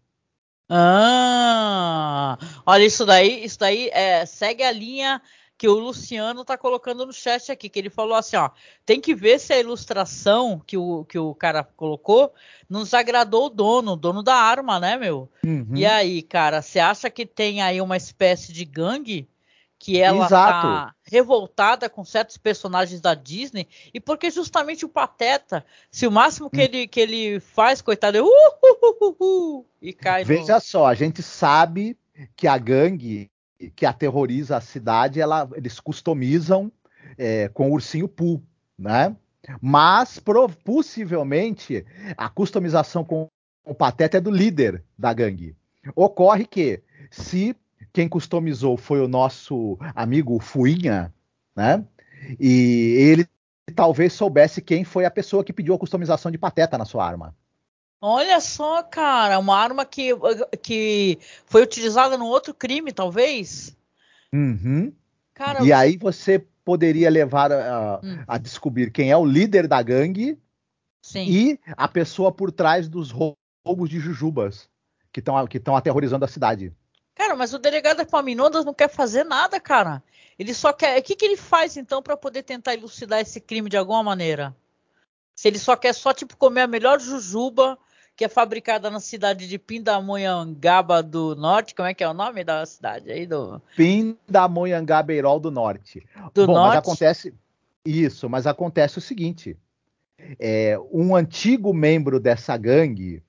Ah, olha, isso daí, isso daí é, segue a linha que o Luciano tá colocando no chat aqui, que ele falou assim, ó, tem que ver se a ilustração que o, que o cara colocou nos agradou o dono, o dono da arma, né, meu? E Uhum. aí, cara, você acha que tem aí uma espécie de gangue que ela Exato. tá revoltada com certos personagens da Disney e porque justamente o Pateta, se o máximo que ele, que ele faz, coitado, é uh, uh, uh, uh, e cai no... Veja só, a gente sabe que a gangue que aterroriza a cidade, ela, eles customizam é, com o ursinho Pooh, né? Mas pro, possivelmente a customização com o Pateta é do líder da gangue. Ocorre que se quem customizou foi o nosso amigo Fuinha, né? E ele talvez soubesse quem foi a pessoa que pediu a customização de Pateta na sua arma. Olha só, cara, uma arma que, que foi utilizada num outro crime, talvez? Uhum. Cara, E você... aí você poderia levar a, Hum, a descobrir quem é o líder da gangue sim. e a pessoa por trás dos roubos de jujubas que estão que estão aterrorizando a cidade. Cara, mas o delegado Epaminondas não quer fazer nada, cara. Ele só quer... O que, que ele faz, então, para poder tentar elucidar esse crime de alguma maneira? Se ele só quer só, tipo, comer a melhor jujuba que é fabricada na cidade de Pindamonhangaba do Norte, como é que é o nome da cidade aí do, Pindamonhangabeirol do Norte. do Bom, mas Norte? acontece isso, mas acontece o seguinte: é, um antigo membro dessa gangue,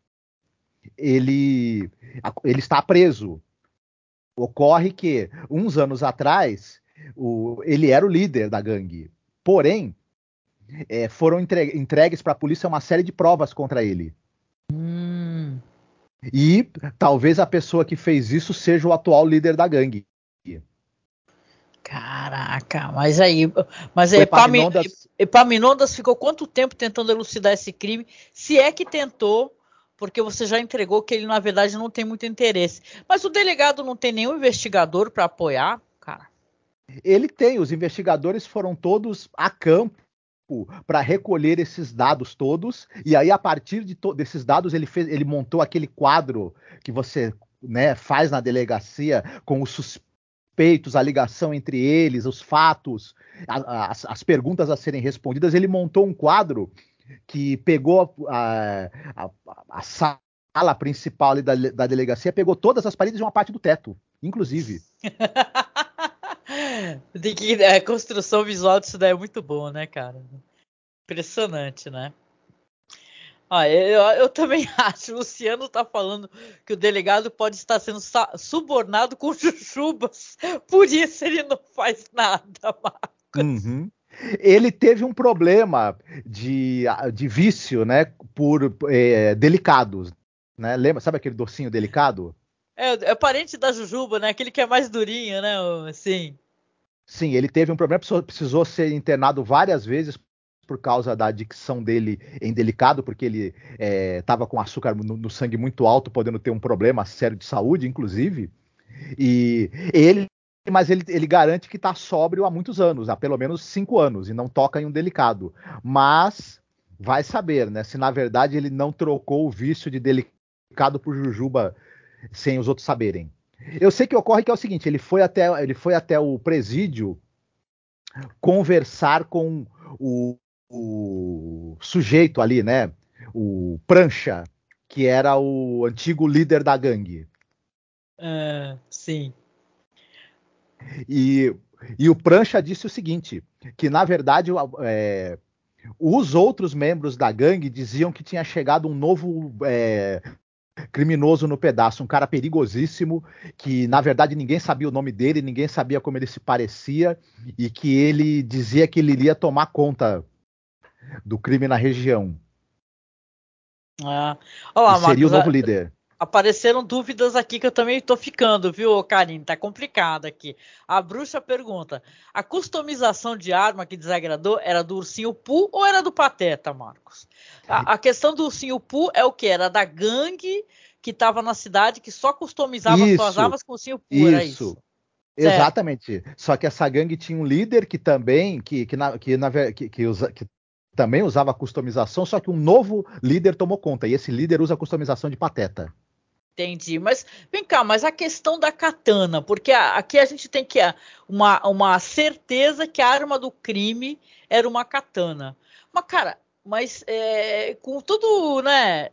ele, ele está preso. Ocorre que, uns anos atrás, o, ele era o líder da gangue. Porém, é, foram entre, entregues para a polícia uma série de provas contra ele. Hum, E talvez a pessoa que fez isso seja o atual líder da gangue. caraca, mas aí, mas O aí, Epami- Epaminondas. Epaminondas ficou quanto tempo tentando elucidar esse crime? Se é que tentou, porque você já entregou que ele na verdade não tem muito interesse. Mas o delegado não tem nenhum investigador para apoiar, cara. Ele tem, os investigadores foram todos a campo para recolher esses dados todos, e aí a partir de desses dados ele, fez, ele montou aquele quadro que você, né, faz na delegacia com os suspeitos, a ligação entre eles, os fatos, a, as, as perguntas a serem respondidas. Ele montou um quadro que pegou a, a, a sala principal ali da, da delegacia, pegou todas as paredes e uma parte do teto, inclusive. De que a construção visual disso daí é muito boa, né, cara? Impressionante, né? Ah, eu, eu também acho. O Luciano tá falando que o delegado pode estar sendo subornado com jujubas, por isso ele não faz nada, Marcos. Uhum. Ele teve um problema de, de vício, né, por é, delicados, né? Lembra, sabe aquele docinho delicado? É, é parente da jujuba, né? Aquele que é mais durinho, né? Assim. Sim, ele teve um problema, precisou, precisou ser internado várias vezes por causa da adicção dele em delicado, porque ele estava é, com açúcar no, no sangue muito alto, podendo ter um problema sério de saúde, inclusive. E ele, mas ele, ele garante que está sóbrio há muitos anos, há pelo menos cinco anos, e não toca em um delicado. Mas vai saber, né? Se na verdade ele não trocou o vício de delicado por jujuba sem os outros saberem. Eu sei que ocorre que é o seguinte: ele foi até, ele foi até o presídio conversar com o, o sujeito ali, né? O Prancha, que era o antigo líder da gangue. Uh, sim. E, e o Prancha disse o seguinte: que na verdade é, os outros membros da gangue diziam que tinha chegado um novo é, criminoso no pedaço, um cara perigosíssimo, que na verdade ninguém sabia o nome dele, ninguém sabia como ele se parecia, e que ele dizia que ele iria tomar conta do crime na região. Ah. Olá, E seria Marcos, o novo líder. apareceram dúvidas aqui que eu também tô ficando, viu, Karine? Tá complicado aqui. A bruxa pergunta: a customização de arma que desagradou era do ursinho Pooh ou era do Pateta, Marcos? A, a questão do ursinho Pooh é o que? Era da gangue que estava na cidade que só customizava suas Isso, armas com o ursinho Pooh, era isso. isso? Certo. Exatamente. Só que essa gangue tinha um líder que também, que, que, na, que, na, que, que, usa, que também usava customização, só que um novo líder tomou conta. E esse líder usa a customização de Pateta. Entendi, mas vem cá, mas a questão da katana, porque a, aqui a gente tem que uma, uma certeza que a arma do crime era uma katana. Mas, cara, mas é, com tudo, né?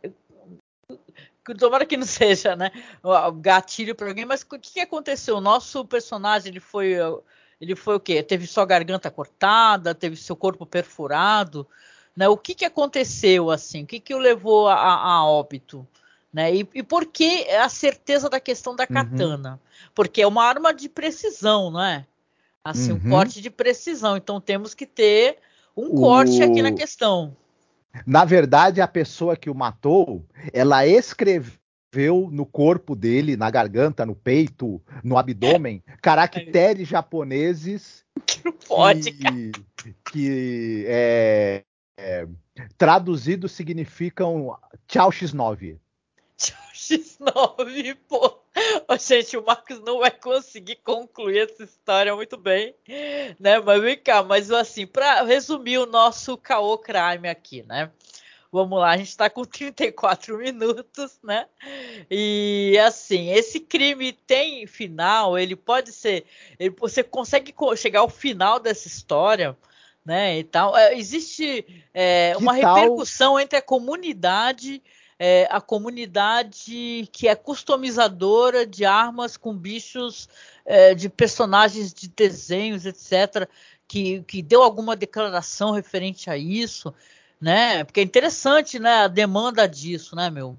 Tomara que não seja, né? O gatilho para alguém, mas o que, que aconteceu? O nosso personagem, ele foi. Ele foi o quê? Teve sua garganta cortada, teve seu corpo perfurado, né? O que, que aconteceu assim? O que, que o levou a, a óbito? Né? E, e por que a certeza da questão da Uhum. katana? Porque é uma arma de precisão, não é? Assim, um Uhum. corte de precisão. Então temos que ter um corte aqui na O... questão. Na verdade, a pessoa que o matou, ela escreveu no corpo dele, na garganta, no peito, no abdômen, caracteres japoneses Que não pode, cara. que, que é, é, traduzidos significam tchau X nove. X nove, pô. Oh, gente, o Marcos não vai conseguir concluir essa história muito bem, né? Mas vem cá, mas assim, para resumir o nosso caô crime aqui, né? Vamos lá, a gente tá com trinta e quatro minutos, né? E assim, esse crime tem final, ele pode ser. Ele, você consegue chegar ao final dessa história, né? E tal. É, existe é, Que uma tal? repercussão entre a comunidade, é, a comunidade que é customizadora de armas com bichos, é, de personagens de desenhos, etcétera, que, que deu alguma declaração referente a isso, né? Porque é interessante, né? A demanda disso, né, meu?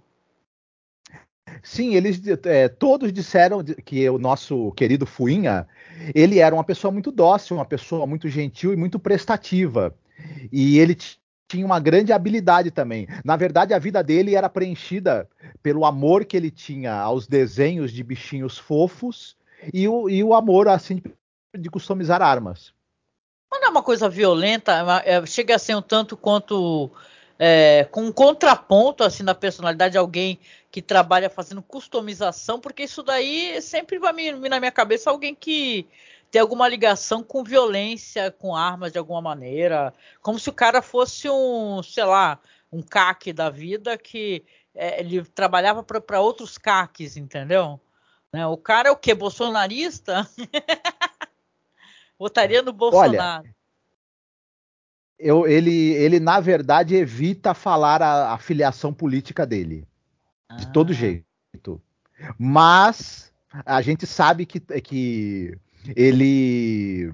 Sim, eles é, todos disseram que o nosso querido Fuinha, ele era uma pessoa muito dócil, uma pessoa muito gentil e muito prestativa. E ele tinha uma grande habilidade também. Na verdade, a vida dele era preenchida pelo amor que ele tinha aos desenhos de bichinhos fofos e o, e o amor assim de customizar armas. Mas não é uma coisa violenta, é, chega a ser um tanto quanto é, com um contraponto assim na personalidade de alguém que trabalha fazendo customização, porque isso daí sempre vai me, me na minha cabeça alguém que ter alguma ligação com violência, com armas de alguma maneira, como se o cara fosse um, sei lá, um C A C da vida que é, ele trabalhava para outros C A Cs, entendeu? Né? O cara é o quê? Bolsonarista? Votaria no Olha, Bolsonaro. eu, ele, ele, na verdade, evita falar a, a filiação política dele, de todo Ah, jeito. Mas a gente sabe que, que ele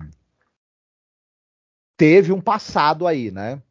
teve um passado aí, né?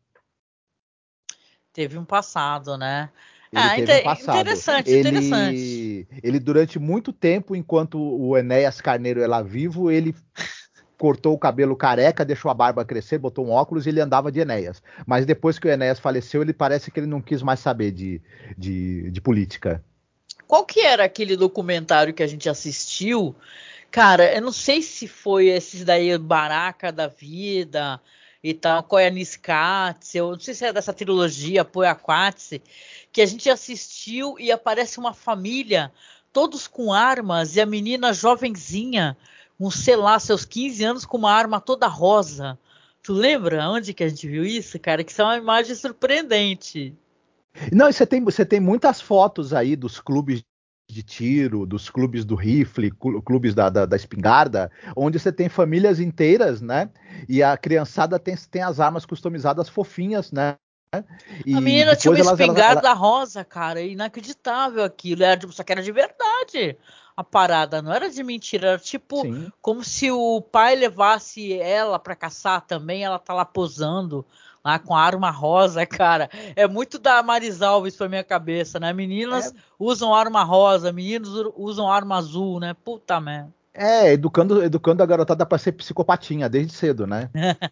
teve um passado, né? Ele Ah, teve um inte- passado. interessante, interessante. Ele, ele durante muito tempo, enquanto o Enéas Carneiro era vivo, ele cortou o cabelo careca, deixou a barba crescer, botou um óculos e ele andava de Enéas. Mas depois que o Enéas faleceu, ele parece que ele não quis mais saber de, de, de política. Qual que era aquele documentário que a gente assistiu? Cara, eu não sei se foi esses daí, Baraka da Vida e tal, Koyaanisqatsi, eu não sei se é dessa trilogia, Poiaquatsi, que a gente assistiu e aparece uma família, todos com armas, e a menina jovenzinha, com, sei lá, seus quinze anos, com uma arma toda rosa. Tu lembra onde que a gente viu isso, cara? Que isso é uma imagem surpreendente. Não, e você tem, você tem muitas fotos aí dos clubes de tiro, dos clubes do rifle, clubes da, da, da espingarda, onde você tem famílias inteiras, né? E a criançada tem, tem as armas customizadas fofinhas, né? A E menina tinha uma depois elas, elas, elas... espingarda rosa, cara, inacreditável aquilo. Era, de- só que era de verdade a parada, não era de mentira. Era tipo Sim. como se o pai levasse ela pra caçar também, ela tá lá posando, lá com a arma rosa, cara. É muito da Marisalves pra minha cabeça, né? É, Meninas usam arma rosa, meninos u- usam arma azul, né? Puta merda. é educando, educando a garotada para ser psicopatinha desde cedo, né?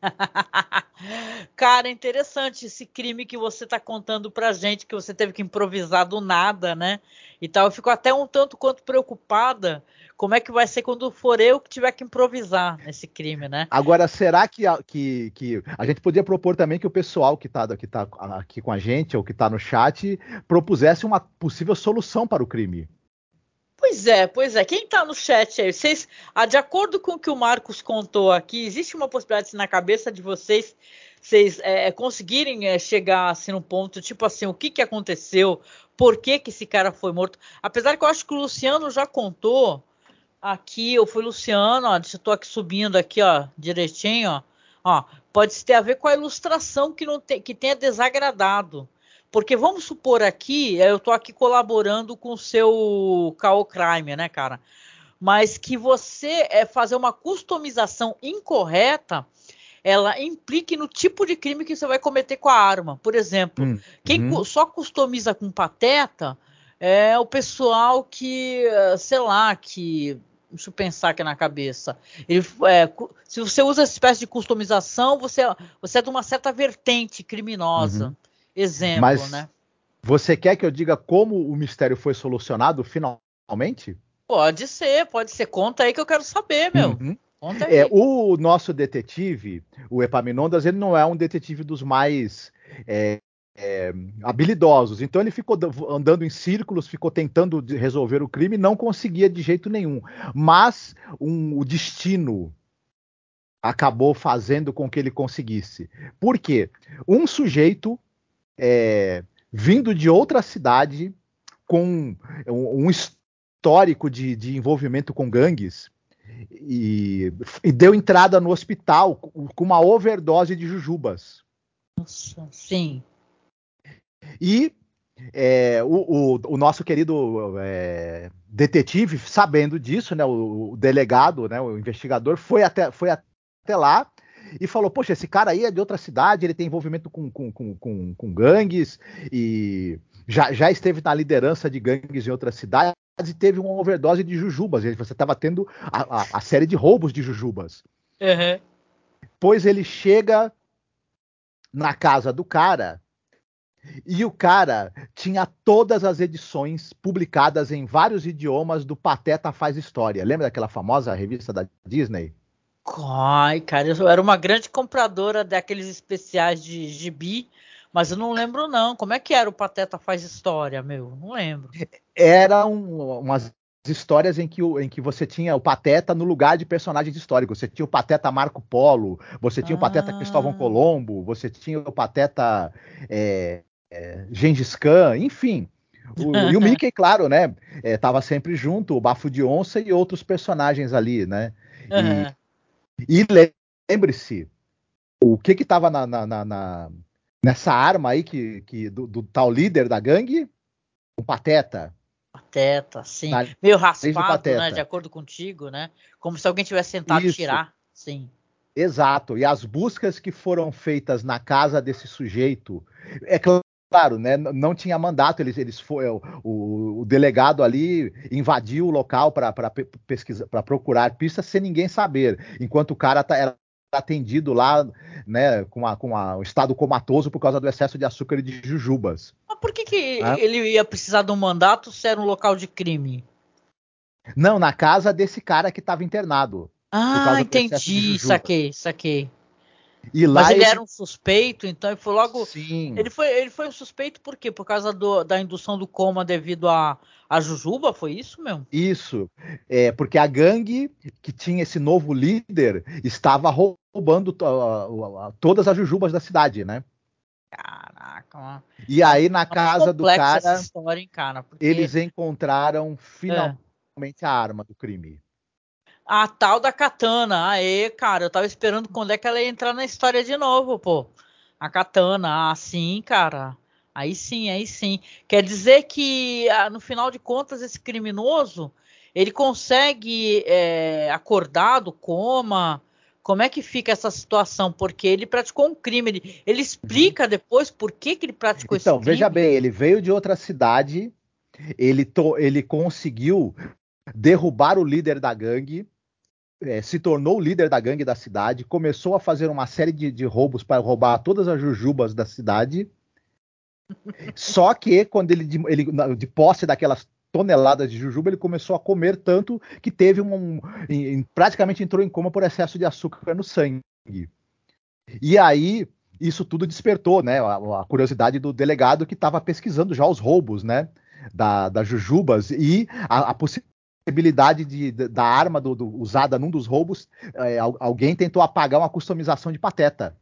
Cara, é interessante esse crime que você está contando pra gente, que você teve que improvisar do nada, né? E tal. Eu fico até um tanto quanto preocupada como é que vai ser quando for eu que tiver que improvisar nesse crime, né? Agora, será que a, que, que a gente podia propor também que o pessoal que está que tá aqui com a gente ou que está no chat propusesse uma possível solução para o crime? Pois é, pois é. Quem está no chat aí, vocês, ah, de acordo com o que o Marcos contou aqui, existe uma possibilidade assim, na cabeça de vocês, vocês é, conseguirem é, chegar assim num ponto, tipo assim, o que que aconteceu, por que que esse cara foi morto? Apesar que eu acho que o Luciano já contou aqui, eu fui Luciano, ó, deixa eu tô aqui subindo aqui, ó, direitinho, ó. Ó, pode ter a ver com a ilustração que não tem, que tenha desagradado. Porque vamos supor aqui, eu tô aqui colaborando com o seu Call Crime, né, cara? Mas que você é fazer uma customização incorreta, ela implique no tipo de crime que você vai cometer com a arma. Por exemplo, Hum, quem uhum. só customiza com pateta é o pessoal que, sei lá, que. Deixa eu pensar aqui na cabeça. Ele, é, se você usa essa espécie de customização, você, você é de uma certa vertente criminosa. Uhum. Exemplo, Mas né? você quer que eu diga como o mistério foi solucionado finalmente? Pode ser, pode ser. Conta aí que eu quero saber, meu. Uhum. Conta É, aí. o nosso detetive, o Epaminondas, ele não é um detetive dos mais é, é, habilidosos. Então ele ficou andando em círculos, ficou tentando resolver o crime, não conseguia de jeito nenhum. Mas um, o destino acabou fazendo com que ele conseguisse. Por quê? Um sujeito é, vindo de outra cidade com um, um histórico de, de envolvimento com gangues e, e deu entrada no hospital com uma overdose de jujubas. Nossa, sim. E é, o, o, o, nosso querido é, detetive, sabendo disso, né, o, o, delegado, né, o investigador, foi até, foi até lá e falou: Poxa, esse cara aí é de outra cidade, ele tem envolvimento com, com, com, com, com gangues e já, já esteve na liderança de gangues em outras cidades e teve uma overdose de jujubas. Você estava tendo a, a, a série de roubos de jujubas. Uhum. Pois ele chega na casa do cara e o cara tinha todas as edições publicadas em vários idiomas do Pateta Faz História. Lembra daquela famosa revista da Disney? Ai, cara, eu era uma grande compradora daqueles especiais de gibi, mas eu não lembro não. Como é que era o Pateta Faz História, meu? Não lembro. Eram umas histórias em que, o, em que você tinha o Pateta no lugar de personagens históricos. Você tinha o Pateta Marco Polo, você tinha o Pateta Cristóvão Ah. Colombo, você tinha o Pateta é, é, Gengis Khan, enfim. O, e o Mickey, claro, né? Estava sempre junto, o Bafo de Onça e outros personagens ali, né? E, e lembre-se, o que que estava na, na, na, na, nessa arma aí que, que do, do tal líder da gangue? O Pateta. Pateta, sim. Na Meio lei do raspado, né? De Pateta. acordo contigo, né? Como se alguém tivesse tentado Isso, tirar. Sim. exato. E as buscas que foram feitas na casa desse sujeito, é claro, né? Não tinha mandato, eles, eles foi, o, o, o delegado ali invadiu o local para pesquisar, para procurar pistas sem ninguém saber, enquanto o cara tá, era atendido lá, né, com, a, com a, um estado comatoso por causa do excesso de açúcar e de jujubas. Mas por que, que Né? ele ia precisar de um mandato se era um local de crime? Não, na casa desse cara que estava internado por Ah, causa do excesso de entendi, jujubas. saquei, saquei. E Mas lá ele ele, era um suspeito, então ele foi logo. Ele sim, foi, ele foi um suspeito por quê? Por causa do, da indução do coma devido a, a Jujuba, foi isso mesmo? isso, é, porque a gangue que tinha esse novo líder estava roubando to- a- a- todas as jujubas da cidade, né? Caraca, mano. E Tá, aí na tá muito casa do complexa essa cara história, hein, cara? Porque eles encontraram é, finalmente a arma do crime. a tal da Katana, aê, cara, eu tava esperando quando é que ela ia entrar na história de novo, pô. A Katana, ah, sim, cara. Aí sim, aí sim. Quer dizer que, ah, no final de contas, esse criminoso, ele consegue é, acordar do coma? Como é que fica essa situação? Porque ele praticou um crime. Ele, ele Uhum. explica depois por que, que ele praticou esse Então, veja crime? bem, ele veio de outra cidade, ele, to- ele conseguiu derrubar o líder da gangue, é, se tornou o líder da gangue da cidade, começou a fazer uma série de, de roubos para roubar todas as jujubas da cidade. Só que quando ele, de, ele, de posse daquelas toneladas de jujuba, ele começou a comer tanto que teve um, um em, praticamente entrou em coma por excesso de açúcar no sangue. E aí isso tudo despertou, né, a, a curiosidade do delegado que estava pesquisando já os roubos, né, da, das jujubas e a, a possibilidade de, da arma do, do, usada num dos roubos, é, alguém tentou apagar uma customização de Pateta.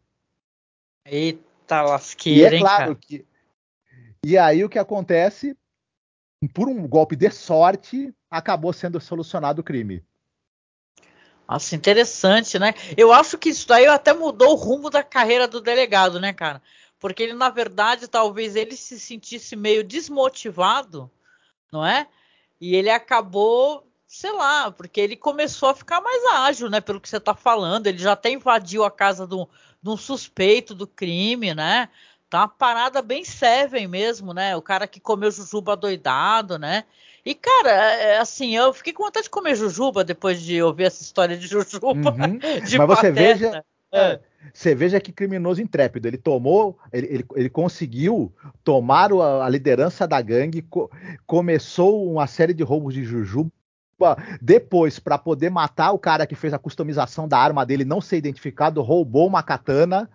Eita E é lasqueira, hein, claro cara? que e aí o que acontece? Por um golpe de sorte, acabou sendo solucionado o crime. Nossa, interessante, né? Eu acho que isso daí até mudou o rumo da carreira do delegado, né, cara? Porque ele, na verdade, talvez ele se sentisse meio desmotivado, não é? E ele acabou, sei lá, porque ele começou a ficar mais ágil, né? Pelo que você tá falando. Ele já até invadiu a casa de um, de um suspeito do crime, né? Tá uma parada bem Seven mesmo, né? O cara que comeu jujuba doidado, né? E, cara, é, assim, eu fiquei com vontade de comer jujuba depois de ouvir essa história de jujuba, Uhum. de Mas você veja, pateta. É. você veja que criminoso intrépido. Ele tomou, ele, ele, ele conseguiu tomar a, a liderança da gangue, co- começou uma série de roubos de jujuba. Depois, para poder matar o cara que fez a customização da arma dele, não ser identificado, roubou uma katana.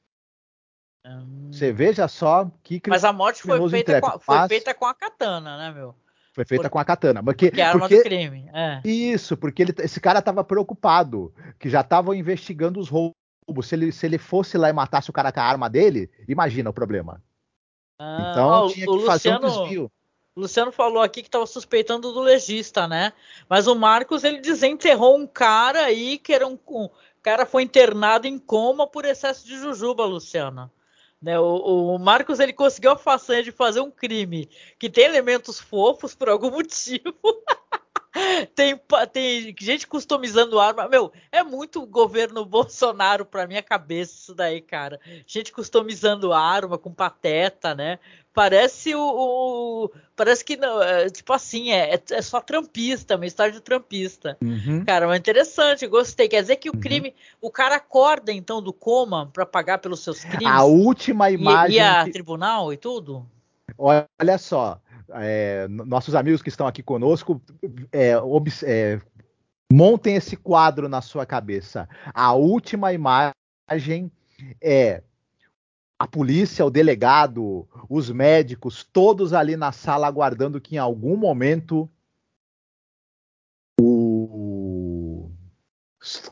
Você Hum. veja só que Mas a morte foi criminoso feita com intrépido. a, foi Mas feita com a katana, né, meu? foi feita Por- com a katana. Porque, porque é a arma do porque crime. É. Isso, porque ele, esse cara estava preocupado, que já estavam investigando os roubos. Se ele, se ele fosse lá e matasse o cara com a arma dele, imagina o problema. Ah, Então ó, tinha o que fazer um Luciano, desvio. o Luciano falou aqui que estava suspeitando do legista, né? Mas o Marcos ele desenterrou um cara aí que era um, um cara foi internado em coma por excesso de jujuba, Luciano. Né, o, o Marcos ele conseguiu a façanha de fazer um crime que tem elementos fofos por algum motivo. Tem, tem gente customizando arma. Meu, é muito governo Bolsonaro pra minha cabeça isso daí, cara. Gente customizando arma com pateta, né? Parece o. o parece que não. É, tipo assim, é, é, é só trampista, uma história de trampista. Uhum, Cara, mas interessante, gostei. Quer dizer que o uhum. crime. O cara acorda então do coma pra pagar pelos seus A crimes última e imagem ia a que. tribunal e tudo? Olha só, é, nossos amigos que estão aqui conosco, é, obs- é, montem esse quadro na sua cabeça. A última imagem é a polícia, o delegado, os médicos, todos ali na sala aguardando que em algum momento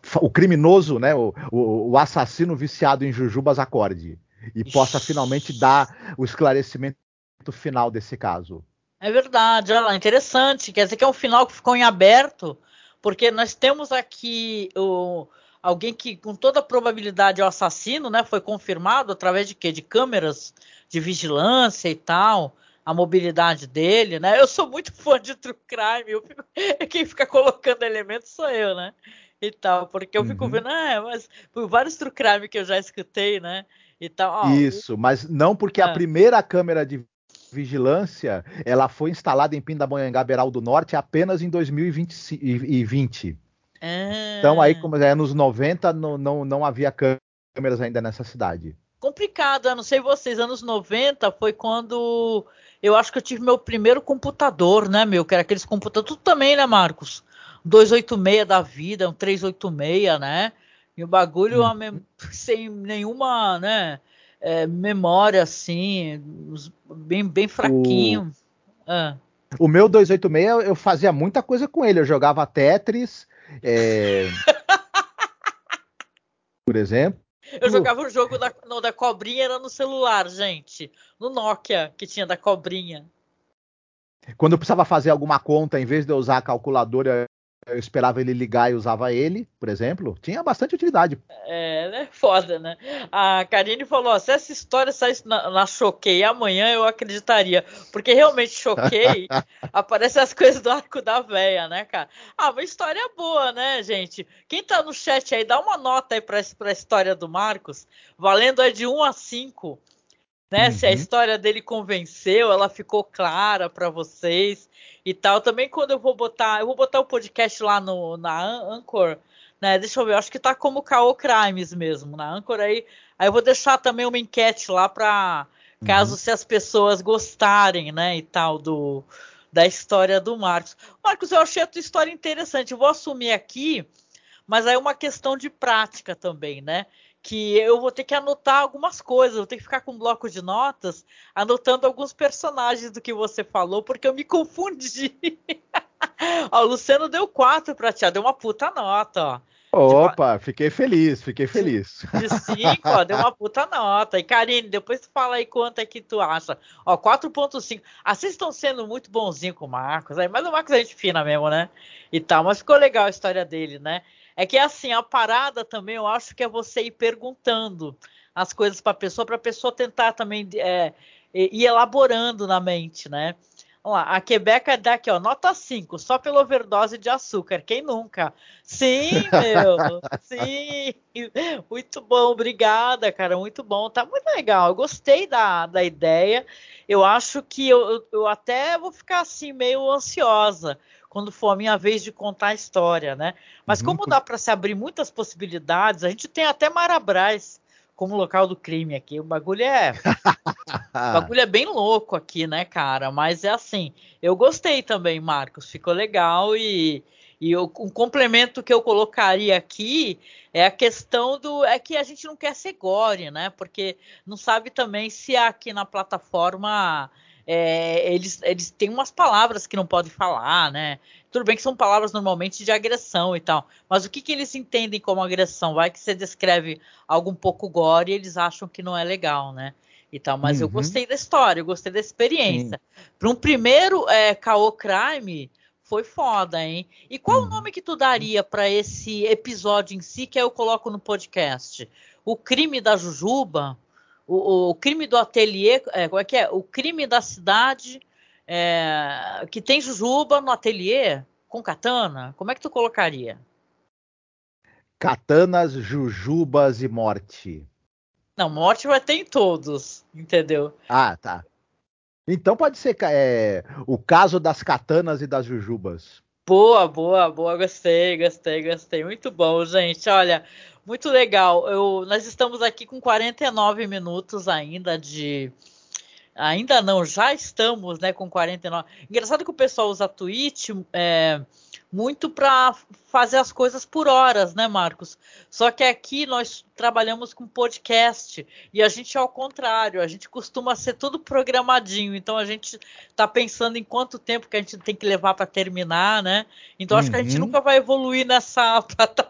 o criminoso, né, o, o, o assassino viciado em jujubas acorde e possa finalmente dar o esclarecimento final desse caso. É verdade, olha lá, interessante. Quer dizer que é um final que ficou em aberto, porque nós temos aqui o, alguém que, com toda a probabilidade, é o assassino, né? Foi confirmado através de quê? De câmeras de vigilância e tal, a mobilidade dele, né? Eu sou muito fã de true crime, eu fico, quem fica colocando elementos sou eu, né? E tal, porque eu fico Uhum. vendo, ah, mas por vários true crime que eu já escutei, né? E tal, ó, Isso, mas não porque a ah, primeira câmera de vigilância ela foi instalada em Pindamonhangaba, Beraldo do Norte, apenas em dois mil e vinte. Então, aí, ah, como é anos noventa, não, não, não havia câmeras ainda nessa cidade. complicado, eu não sei vocês, anos noventa foi quando eu acho que eu tive meu primeiro computador, né, meu, que era aqueles computadores, tudo também, né, Marcos? duzentos e oitenta e seis da vida, um trezentos e oitenta e seis, né? E o bagulho Hum. sem nenhuma, né, é, memória, assim, bem, bem O, fraquinho. Ah. o meu duzentos e oitenta e seis, eu fazia muita coisa com ele. Eu jogava Tetris, é, por exemplo. Eu jogava o jogo da, no, da cobrinha, era no celular, gente. No Nokia, que tinha da cobrinha. Quando eu precisava fazer alguma conta, em vez de eu usar a calculadora, eu esperava ele ligar e usava ele, por exemplo. Tinha bastante utilidade. É, né? Foda, né? A Karine falou: ó, se essa história saísse na, na Choquei amanhã, eu acreditaria. Porque realmente Choquei aparecem as coisas do arco da véia, né, cara? Ah, uma história boa, né, gente? Quem tá no chat aí, dá uma nota aí pra, pra história do Marcos, valendo é de um a cinco, né? Se a Uhum. história dele convenceu, ela ficou clara pra vocês e tal. Também quando eu vou botar, eu vou botar o podcast lá no, na Anchor, né? Deixa eu ver, eu acho que tá como Caô Crimes mesmo, na Anchor aí. Aí eu vou deixar também uma enquete lá pra caso Uhum. se as pessoas gostarem, né, e tal do da história do Marcos. Marcos, eu achei a tua história interessante. Eu vou assumir aqui, mas aí é uma questão de prática também, né? Que eu vou ter que anotar algumas coisas, vou ter que ficar com um bloco de notas, anotando alguns personagens do que você falou, porque eu me confundi. Ó, o Luciano deu quatro pra ti, ó, deu uma puta nota, ó. De, Opa, fiquei feliz, fiquei de, feliz. de cinco, ó, deu uma puta nota. E Karine, depois tu fala aí quanto é que tu acha. Ó, quatro ponto cinco. Ah, vocês estão sendo muito bonzinhos com o Marcos, aí, mas o Marcos é gente fina mesmo, né? E tal, mas ficou legal a história dele, né? É que assim, a parada também eu acho que é você ir perguntando as coisas pra pessoa, pra pessoa tentar também é, ir elaborando na mente, né? Vamos lá, a Quebeca dá aqui, ó, nota cinco, só pela overdose de açúcar. Quem nunca? Sim, meu, sim. Muito bom, obrigada, cara, muito bom. Tá muito legal, eu gostei da, da ideia. Eu acho que eu, eu, eu até vou ficar assim, meio ansiosa quando for a minha vez de contar a história, né? Mas Uhum. como dá para se abrir muitas possibilidades, a gente tem até Marabras como local do crime aqui. O bagulho é o bagulho é bem louco aqui, né, cara? Mas é assim, eu gostei também, Marcos, ficou legal e, e eu, um complemento que eu colocaria aqui é a questão do é que a gente não quer ser gore, né? Porque não sabe também se aqui na plataforma é, eles, eles têm umas palavras que não podem falar, né? Tudo bem que são palavras normalmente de agressão e tal, mas o que, que eles entendem como agressão? Vai que você descreve algo um pouco gore e eles acham que não é legal, né? E tal, mas eu Uhum. gostei da história, eu gostei da Sim. experiência. Para um primeiro é, Caô Crime, foi foda, hein? E qual o Uhum. nome que tu daria para esse episódio em si que eu coloco no podcast? O crime da Jujuba? O, o crime do ateliê? É, como é que é? O crime da cidade é, que tem Jujuba no ateliê com katana? Como é que tu colocaria? Katanas, jujubas e morte. Não, morte vai ter em todos, entendeu? Ah, tá. Então pode ser é, o caso das katanas e das jujubas. Boa, boa, boa, gostei, gostei, gostei. Muito bom, gente. Olha, muito legal. Eu, nós estamos aqui com quarenta e nove minutos ainda de. Ainda não, já estamos, né, com quarenta e nove. Engraçado que o pessoal usa a Twitch é, muito para fazer as coisas por horas, né, Marcos? Só que aqui nós trabalhamos com podcast e a gente é ao contrário, a gente costuma ser tudo programadinho, então a gente tá pensando em quanto tempo que a gente tem que levar para terminar, né? Então acho que a gente Uhum. nunca vai evoluir nessa plataforma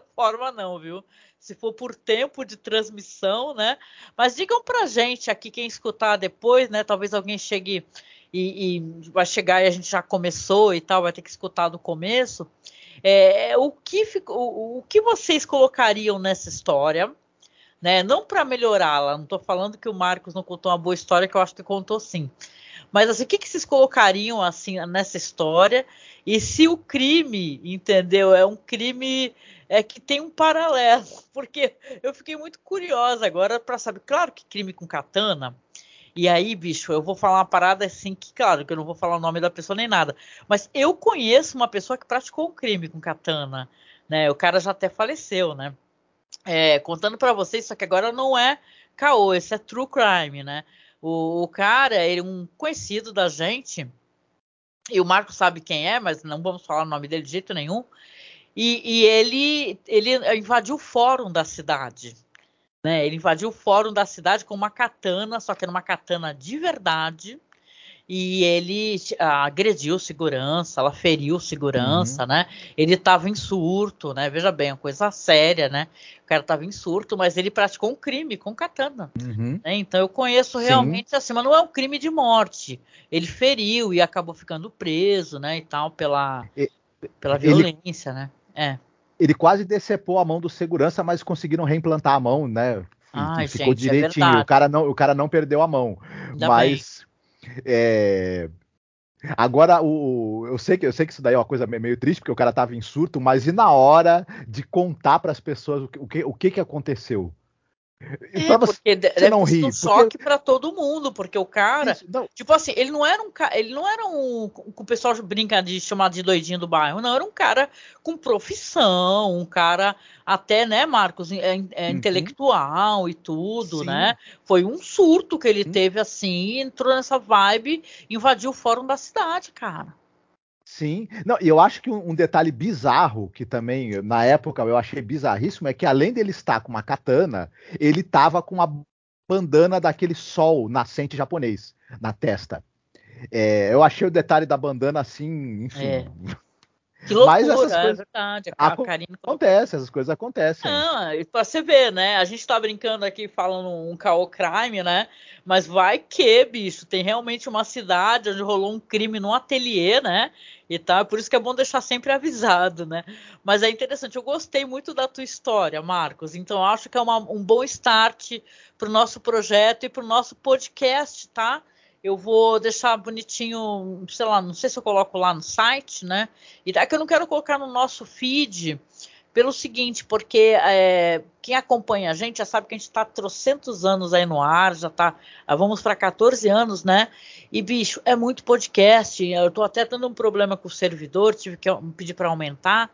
forma não, viu? Se for por tempo de transmissão, né? Mas digam pra gente aqui, quem escutar depois, né? Talvez alguém chegue e, e vai chegar e a gente já começou e tal, vai ter que escutar do começo. É, o, que, o, o que vocês colocariam nessa história, né? Não para melhorá-la, não estou falando que o Marcos não contou uma boa história, que eu acho que contou sim. Mas assim, o que, que vocês colocariam assim nessa história? E se o crime, entendeu? É um crime é, que tem um paralelo, porque eu fiquei muito curiosa agora para saber. Claro que crime com katana. E aí, bicho, eu vou falar uma parada assim que, claro, que eu não vou falar o nome da pessoa nem nada. Mas eu conheço uma pessoa que praticou um crime com katana, né? O cara já até faleceu, né? É, contando para vocês, só que agora não é caô, esse é true crime, né? O, o cara, ele é um conhecido da gente, e o Marco sabe quem é, mas não vamos falar o nome dele de jeito nenhum. E, e ele, ele invadiu o fórum da cidade, né? Ele invadiu o fórum da cidade com uma katana, só que era uma katana de verdade. E ele ah, agrediu segurança, ela feriu segurança, Uhum. né? Ele estava em surto, né? Veja bem, uma coisa séria, né? O cara estava em surto, mas ele praticou um crime com katana. Uhum. Né? Então eu conheço Sim. realmente assim, mas não é um crime de morte. Ele feriu e acabou ficando preso, né? E tal, pela, E- pela Ele, violência, né? É. ele quase decepou a mão do segurança, mas conseguiram reimplantar a mão, né? E, e Ai, ficou gente, é direitinho. O verdade. cara não, o cara não perdeu a mão. Ainda bem. Mas é, agora o, eu sei que eu sei que isso daí é uma coisa meio triste, porque o cara tava em surto, mas e na hora de contar para as pessoas o que, o que, o que que aconteceu? E É, para você porque de- deve não ter sido um rir, porque choque para todo mundo, porque o cara, isso, não. tipo assim, ele não era um cara, ele não era um, o pessoal brinca de chamar de doidinho do bairro, não, era um cara com profissão, um cara até, né, Marcos, é, é Uhum, intelectual e tudo, né? sim, Foi um surto que ele sim. teve assim, entrou nessa vibe, invadiu o fórum da cidade, cara. Sim, não, e eu acho que um, um detalhe bizarro que também na época eu achei bizarríssimo é que além dele estar com uma katana, ele tava com uma bandana daquele sol nascente japonês na testa. É, eu achei o detalhe da bandana assim, É, enfim. que Mas loucura, essas é coisas verdade, a Karine colocou. acontecem, essas coisas acontecem. Ah, e pra você ver, né? A gente tá brincando aqui falando um caô crime, né? Mas vai que, bicho, tem realmente uma cidade onde rolou um crime num ateliê, né? E tal, por isso que é bom deixar sempre avisado, né? Mas é interessante, eu gostei muito da tua história, Marcos. Então acho que é uma, um bom start pro nosso projeto e pro nosso podcast, tá? Eu vou deixar bonitinho, sei lá, não sei se eu coloco lá no site, né? E daqui eu não quero colocar no nosso feed, pelo seguinte, porque é, quem acompanha a gente já sabe que a gente está há trocentos anos aí no ar, já tá, vamos para quatorze anos, né? E, bicho, é muito podcast. Eu estou até tendo um problema com o servidor, tive que pedir para aumentar,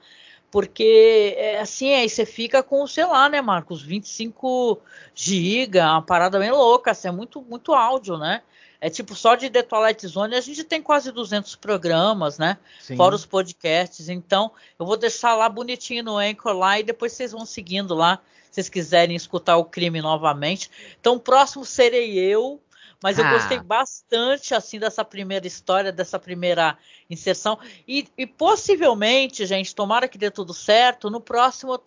porque é, assim, aí você fica com, sei lá, né, Marcos, vinte e cinco gigas, uma parada bem louca, assim, é muito, muito áudio, né? É tipo, só de The Twilight Zone a gente tem quase duzentos programas, né? Fora os Sim. podcasts. Então, eu vou deixar lá bonitinho no Anchor lá e depois vocês vão seguindo lá, se vocês quiserem escutar o crime novamente. Então, o próximo serei eu, mas eu gostei Ah, bastante assim dessa primeira história, dessa primeira inserção. E, e possivelmente, gente, tomara que dê tudo certo, no próximo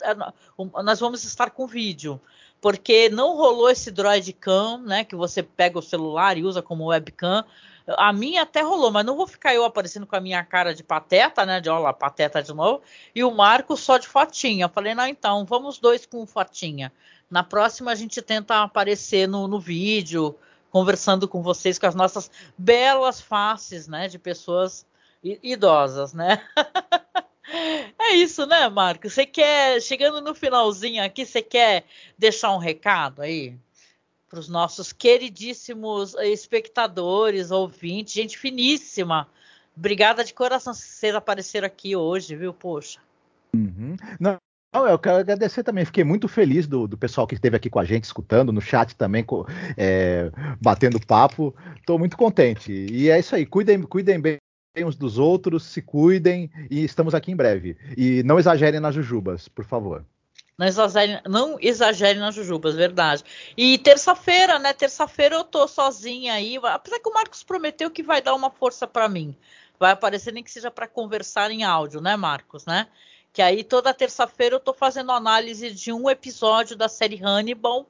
nós vamos estar com vídeo. Porque não rolou esse Droid Cam, né? Que você pega o celular e usa como webcam. A minha até rolou, mas não vou ficar eu aparecendo com a minha cara de pateta, né? De olha lá, pateta de novo. E o Marco só de fotinha. Eu falei, não, então, vamos dois com fotinha. Na próxima a gente tenta aparecer no, no vídeo, conversando com vocês, com as nossas belas faces, né? De pessoas idosas, né? É isso, né, Marco? Você quer, chegando no finalzinho aqui, você quer deixar um recado aí para os nossos queridíssimos espectadores, ouvintes, gente finíssima. Obrigada de coração que vocês apareceram aqui hoje, viu? Poxa. uhum. Não, não, eu quero agradecer também. Fiquei muito feliz do, do pessoal que esteve aqui com a gente, escutando, no chat também, co- é, batendo papo. Estou muito contente. E é isso aí. Cuidem, cuidem bem uns dos outros, se cuidem e estamos aqui em breve. E não exagerem nas jujubas, por favor. Não exagere, não exagere nas jujubas, verdade. E terça-feira, né? Terça-feira eu tô sozinha aí. Apesar que o Marcos prometeu que vai dar uma força para mim. Vai aparecer nem que seja para conversar em áudio, né, Marcos, né? Que aí toda terça-feira eu tô fazendo análise de um episódio da série Hannibal.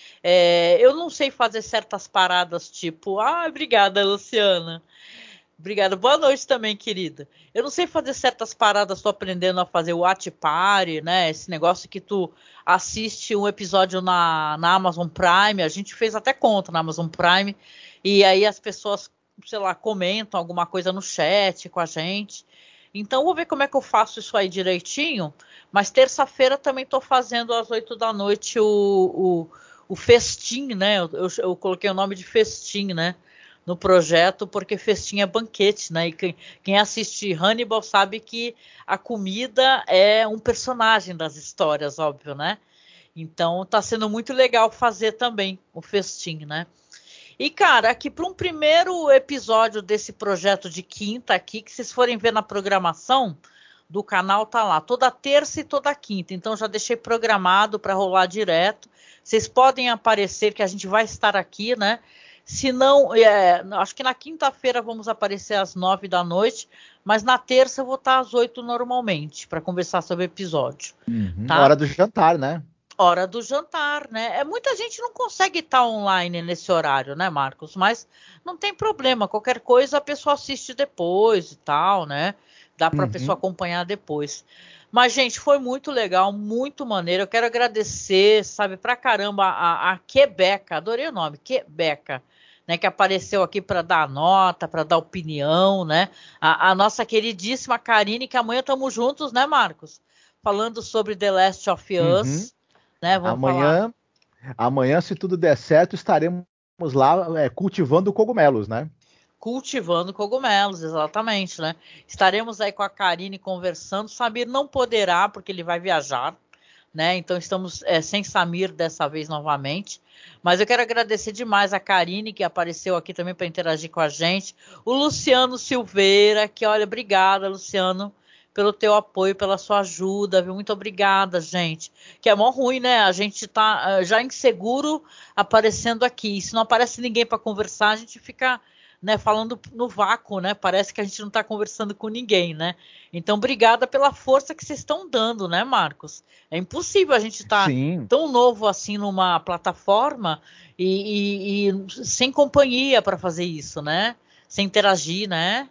É, eu não sei fazer certas paradas, tipo, ah, obrigada, Luciana. Obrigada. Boa noite também, querida. Eu não sei fazer certas paradas, tô aprendendo a fazer o Watch Party, né? Esse negócio que tu assiste um episódio na, na Amazon Prime, a gente fez até conta na Amazon Prime, e aí as pessoas, sei lá, comentam alguma coisa no chat com a gente. Então, vou ver como é que eu faço isso aí direitinho, mas terça-feira também tô fazendo às oito da noite o, o, o festim, né? Eu, eu, eu coloquei o nome de festim, né? No projeto, porque festim é banquete, né? E quem, quem assiste Hannibal sabe que a comida é um personagem das histórias, óbvio, né? Então tá sendo muito legal fazer também o festim, né? E, cara, aqui para um primeiro episódio desse projeto de quinta aqui, que vocês forem ver na programação do canal, tá lá, toda terça e toda quinta. Então já deixei programado para rolar direto. Vocês podem aparecer, que a gente vai estar aqui, né? Se não, é, acho que na quinta-feira vamos aparecer às nove da noite, mas na terça eu vou estar às oito normalmente, para conversar sobre o episódio. Uhum. Tá? Hora do jantar, né? Hora do jantar, né? É, muita gente não consegue estar online nesse horário, né, Marcos? Mas não tem problema, qualquer coisa a pessoa assiste depois e tal, né? Dá para a pessoa Uhum. acompanhar depois. Mas, gente, foi muito legal, muito maneiro. Eu quero agradecer, sabe, pra caramba a, a Quebeca, adorei o nome, Quebeca, né, que apareceu aqui para dar nota, para dar opinião, né? A, a nossa queridíssima Karine, que amanhã estamos juntos, né, Marcos? Falando sobre The Last of Uhum. Us, né? Vamos falar. Amanhã, amanhã, se tudo der certo, estaremos lá é, cultivando cogumelos, né? Cultivando cogumelos, exatamente, né? Estaremos aí com a Karine conversando. Samir não poderá, porque ele vai viajar, né? Então estamos é, sem Samir dessa vez novamente. Mas eu quero agradecer demais a Karine, que apareceu aqui também para interagir com a gente. O Luciano Silveira, que olha, obrigada, Luciano, pelo teu apoio, pela sua ajuda, viu? Muito obrigada, gente. Que é mó ruim, né? A gente tá uh, já inseguro aparecendo aqui. E se não aparece ninguém para conversar, a gente fica, né, falando no vácuo, né? Parece que a gente não está conversando com ninguém, né? Então, obrigada pela força que vocês estão dando, né, Marcos? É impossível a gente estar tá Sim. tão novo assim numa plataforma e, e, e sem companhia para fazer isso, né? Sem interagir, né?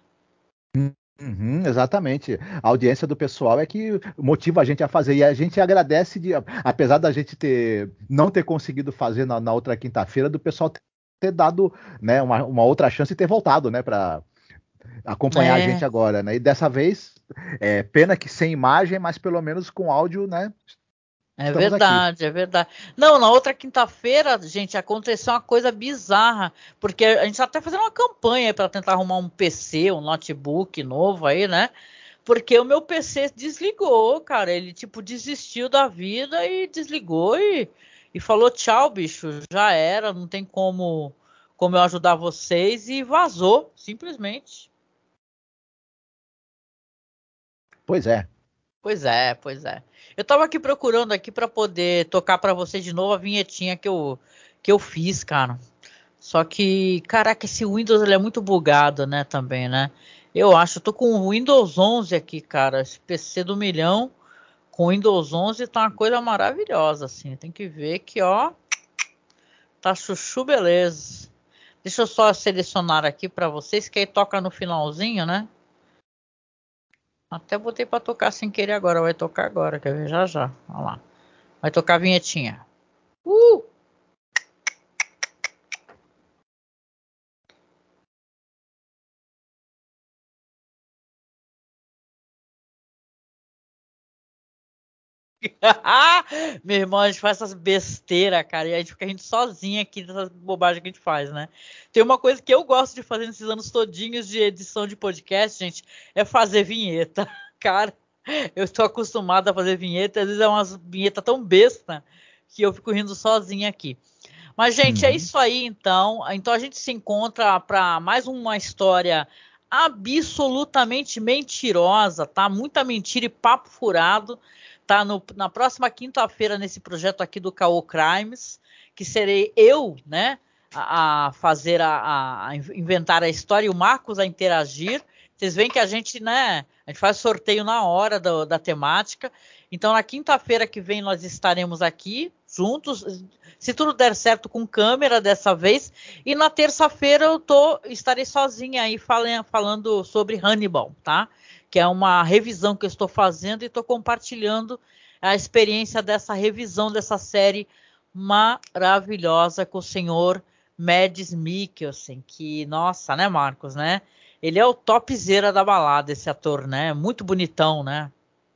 Uhum, exatamente. A audiência do pessoal é que motiva a gente a fazer. E a gente agradece, de, apesar da gente ter, não ter conseguido fazer na, na outra quinta-feira, do pessoal ter, ter dado, né, uma, uma outra chance e ter voltado, né, para acompanhar a É, gente agora, né? E dessa vez, é, pena que sem imagem, mas pelo menos com áudio, né? é Estamos aqui. verdade, é verdade. Não, na outra quinta-feira, gente, aconteceu uma coisa bizarra, porque a gente está até fazendo uma campanha para tentar arrumar um P C, um notebook novo aí, né? Porque o meu P C desligou, cara. Ele, tipo, desistiu da vida e desligou e, e falou: tchau, bicho, já era, não tem como, como eu ajudar vocês, e vazou, simplesmente. Pois é. Pois é, pois é. Eu tava aqui procurando aqui para poder tocar para vocês de novo a vinhetinha que eu, que eu fiz, cara. Só que, caraca, esse Windows ele é muito bugado, né, também, né? Eu acho, eu tô com o Windows onze aqui, cara, esse P C do milhão. Com Windows onze tá uma coisa maravilhosa, assim. Tem que ver que, ó, tá chuchu beleza. Deixa eu só selecionar aqui pra vocês, que aí toca no finalzinho, né? Até botei pra tocar sem querer agora, vai tocar agora, quer ver? Já já, olha lá. Vai tocar a vinhetinha. Uh! Meu irmão, a gente faz essas besteiras, cara, e a gente fica a gente sozinha aqui dessas bobagens que a gente faz, né? Tem uma coisa que eu gosto de fazer nesses anos todinhos de edição de podcast, gente, é fazer vinheta. Cara, eu estou acostumado a fazer vinheta, às vezes é umas vinheta tão besta que eu fico rindo sozinha aqui. Mas, gente, é Uhum. isso aí, então. Então a gente se encontra para mais uma história absolutamente mentirosa, tá? Muita mentira e papo furado, tá? No, na próxima quinta-feira, nesse projeto aqui do Caô Crimes, que serei eu, né? A, a fazer a, a inventar a história e o Marcos a interagir. Vocês veem que a gente, né, a gente faz sorteio na hora do, da temática. Então, na quinta-feira que vem, nós estaremos aqui juntos, se tudo der certo com câmera dessa vez. E na terça-feira eu tô, estarei sozinha aí falando, falando sobre Hannibal, tá? Que é uma revisão que eu estou fazendo e estou compartilhando a experiência dessa revisão dessa série maravilhosa com o senhor Mads Mikkelsen, que, nossa, né, Marcos, né? Ele é o topzera da balada, esse ator, né? Muito bonitão, né?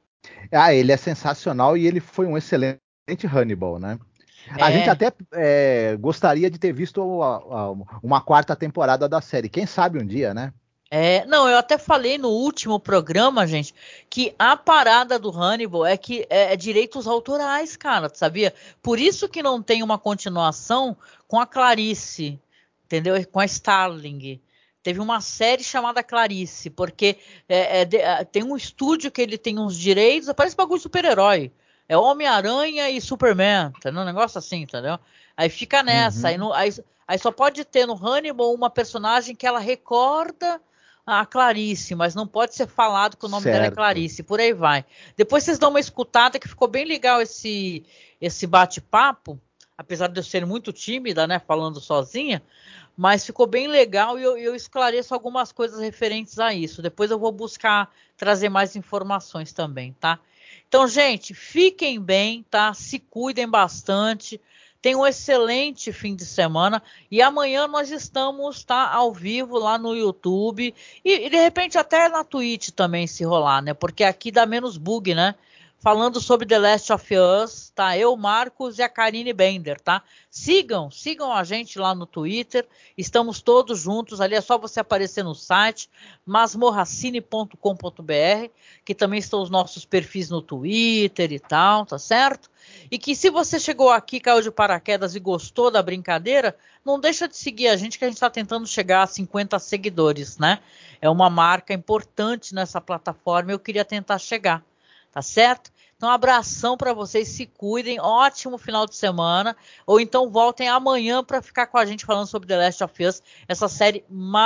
Ah, ele é sensacional e ele foi um excelente Hannibal, né? A gente É, até é, gostaria de ter visto a- a- uma quarta temporada da série. Quem sabe um dia, né? é. Não, eu até falei no último programa, gente, que a parada do Hannibal é que é, é direitos autorais, cara, tu sabia? Por isso que não tem uma continuação com a Clarice, entendeu? Com a Starling. Teve uma série chamada Clarice, porque é, é de- é, tem um estúdio que ele tem uns direitos, parece bagulho de super-herói. É Homem-Aranha e Superman, entendeu? Um negócio assim, entendeu? Aí fica nessa. Aí, Uhum. no- aí- aí só pode ter no Hannibal uma personagem que ela recorda a Clarice, mas não pode ser falado que o nome dela é Certo. Clarice, por aí vai. Depois vocês dão uma escutada que ficou bem legal esse, esse bate-papo, apesar de eu ser muito tímida, né, falando sozinha, mas ficou bem legal e eu, eu esclareço algumas coisas referentes a isso. Depois eu vou buscar trazer mais informações também, tá? Então, gente, fiquem bem, tá? Se cuidem bastante. Tenham um excelente fim de semana. E amanhã nós estamos, tá, ao vivo lá no YouTube. E, e de repente até na Twitch também, se rolar, né? Porque aqui dá menos bug, né? Falando sobre The Last of Us, tá? Eu, Marcos e a Karine Bender, tá? Sigam, sigam a gente lá no Twitter. Estamos todos juntos. Ali é só você aparecer no site masmorracine ponto com ponto br, que também estão os nossos perfis no Twitter e tal, tá certo? E que se você chegou aqui, caiu de paraquedas e gostou da brincadeira, não deixa de seguir a gente, que a gente está tentando chegar a cinquenta seguidores, né? É uma marca importante nessa plataforma e eu queria tentar chegar, tá certo? Então, um abração para vocês, se cuidem, ótimo final de semana, ou então voltem amanhã para ficar com a gente falando sobre The Last of Us, essa série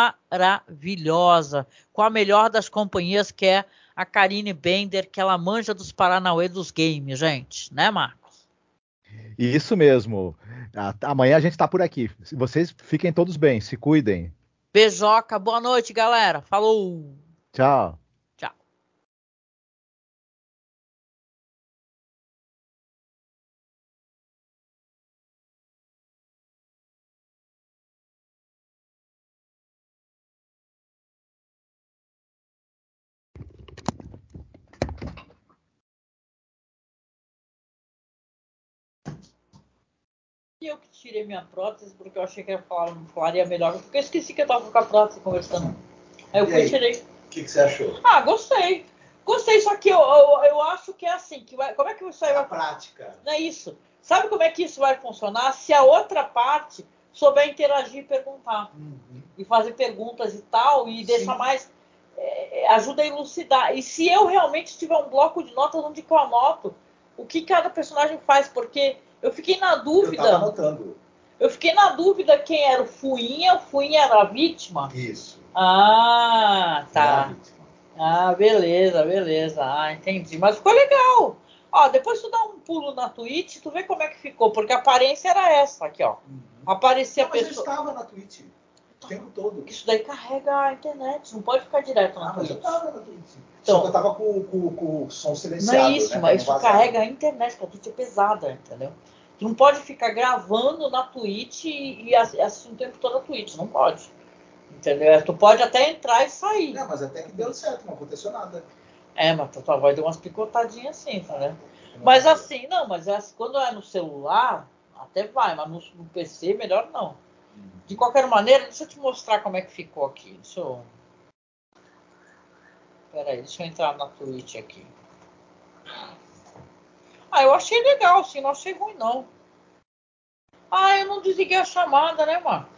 maravilhosa, com a melhor das companhias, que é a Karine Bender, que ela manja dos Paranauê dos games, gente, né, Marcos? Isso mesmo. A- Amanhã a gente está por aqui. Vocês fiquem todos bem, se cuidem. Beijoca, boa noite, galera. Falou! Tchau. Tchau. E eu que tirei minha prótese, porque eu achei que eu falar, falaria melhor, porque eu esqueci que eu tava com a prótese conversando. Aí eu E fui e aí, tirei. o que, que você achou? Ah, gostei. Gostei, só que eu, eu, eu acho que é assim, que vai, como é que isso aí Na vai... prática. Não é isso. Sabe como é que isso vai funcionar? Se a outra parte souber interagir e perguntar. Uhum. E fazer perguntas e tal, e Sim. deixar mais... é, ajuda a elucidar. E se eu realmente tiver um bloco de notas onde que eu anoto o que cada personagem faz, porque eu fiquei na Eu dúvida... tava anotando. Eu fiquei na dúvida quem era o Fuinha. O Fuinha era a vítima? Isso. Ah, Não é a tá. vítima. Ah, beleza, beleza. Ah, entendi. Mas ficou legal. Ó, depois tu dá um pulo na Twitch, tu vê como é que ficou, porque a aparência era essa aqui, ó. Uhum. Aparecia a Não, mas eu pessoa. estava na Twitch o tempo todo. Isso daí carrega a internet, não pode ficar direto na Ah, mas eu Twitch. estava na Twitch. Então, Só que eu tava com, com, com o som silenciado, não é isso, né? mas isso pra não vazar. carrega a internet, porque a Twitch é pesada, entendeu? Tu não pode ficar gravando na Twitch e, e ass- assistir o tempo todo a Twitch, não pode. Entendeu? Tu pode até entrar e sair. Não, mas até que deu certo, não aconteceu nada. É, mas tua voz deu umas picotadinhas assim, entendeu? Mas assim, não, mas é, quando é no celular, até vai, mas no, no P C, melhor não. De qualquer maneira, deixa eu te mostrar como é que ficou aqui. Deixa eu. Pera aí, deixa eu entrar na Twitch aqui. Ah, eu achei legal, sim, não achei ruim não. Ah, eu não desliguei a chamada, né, Marcos?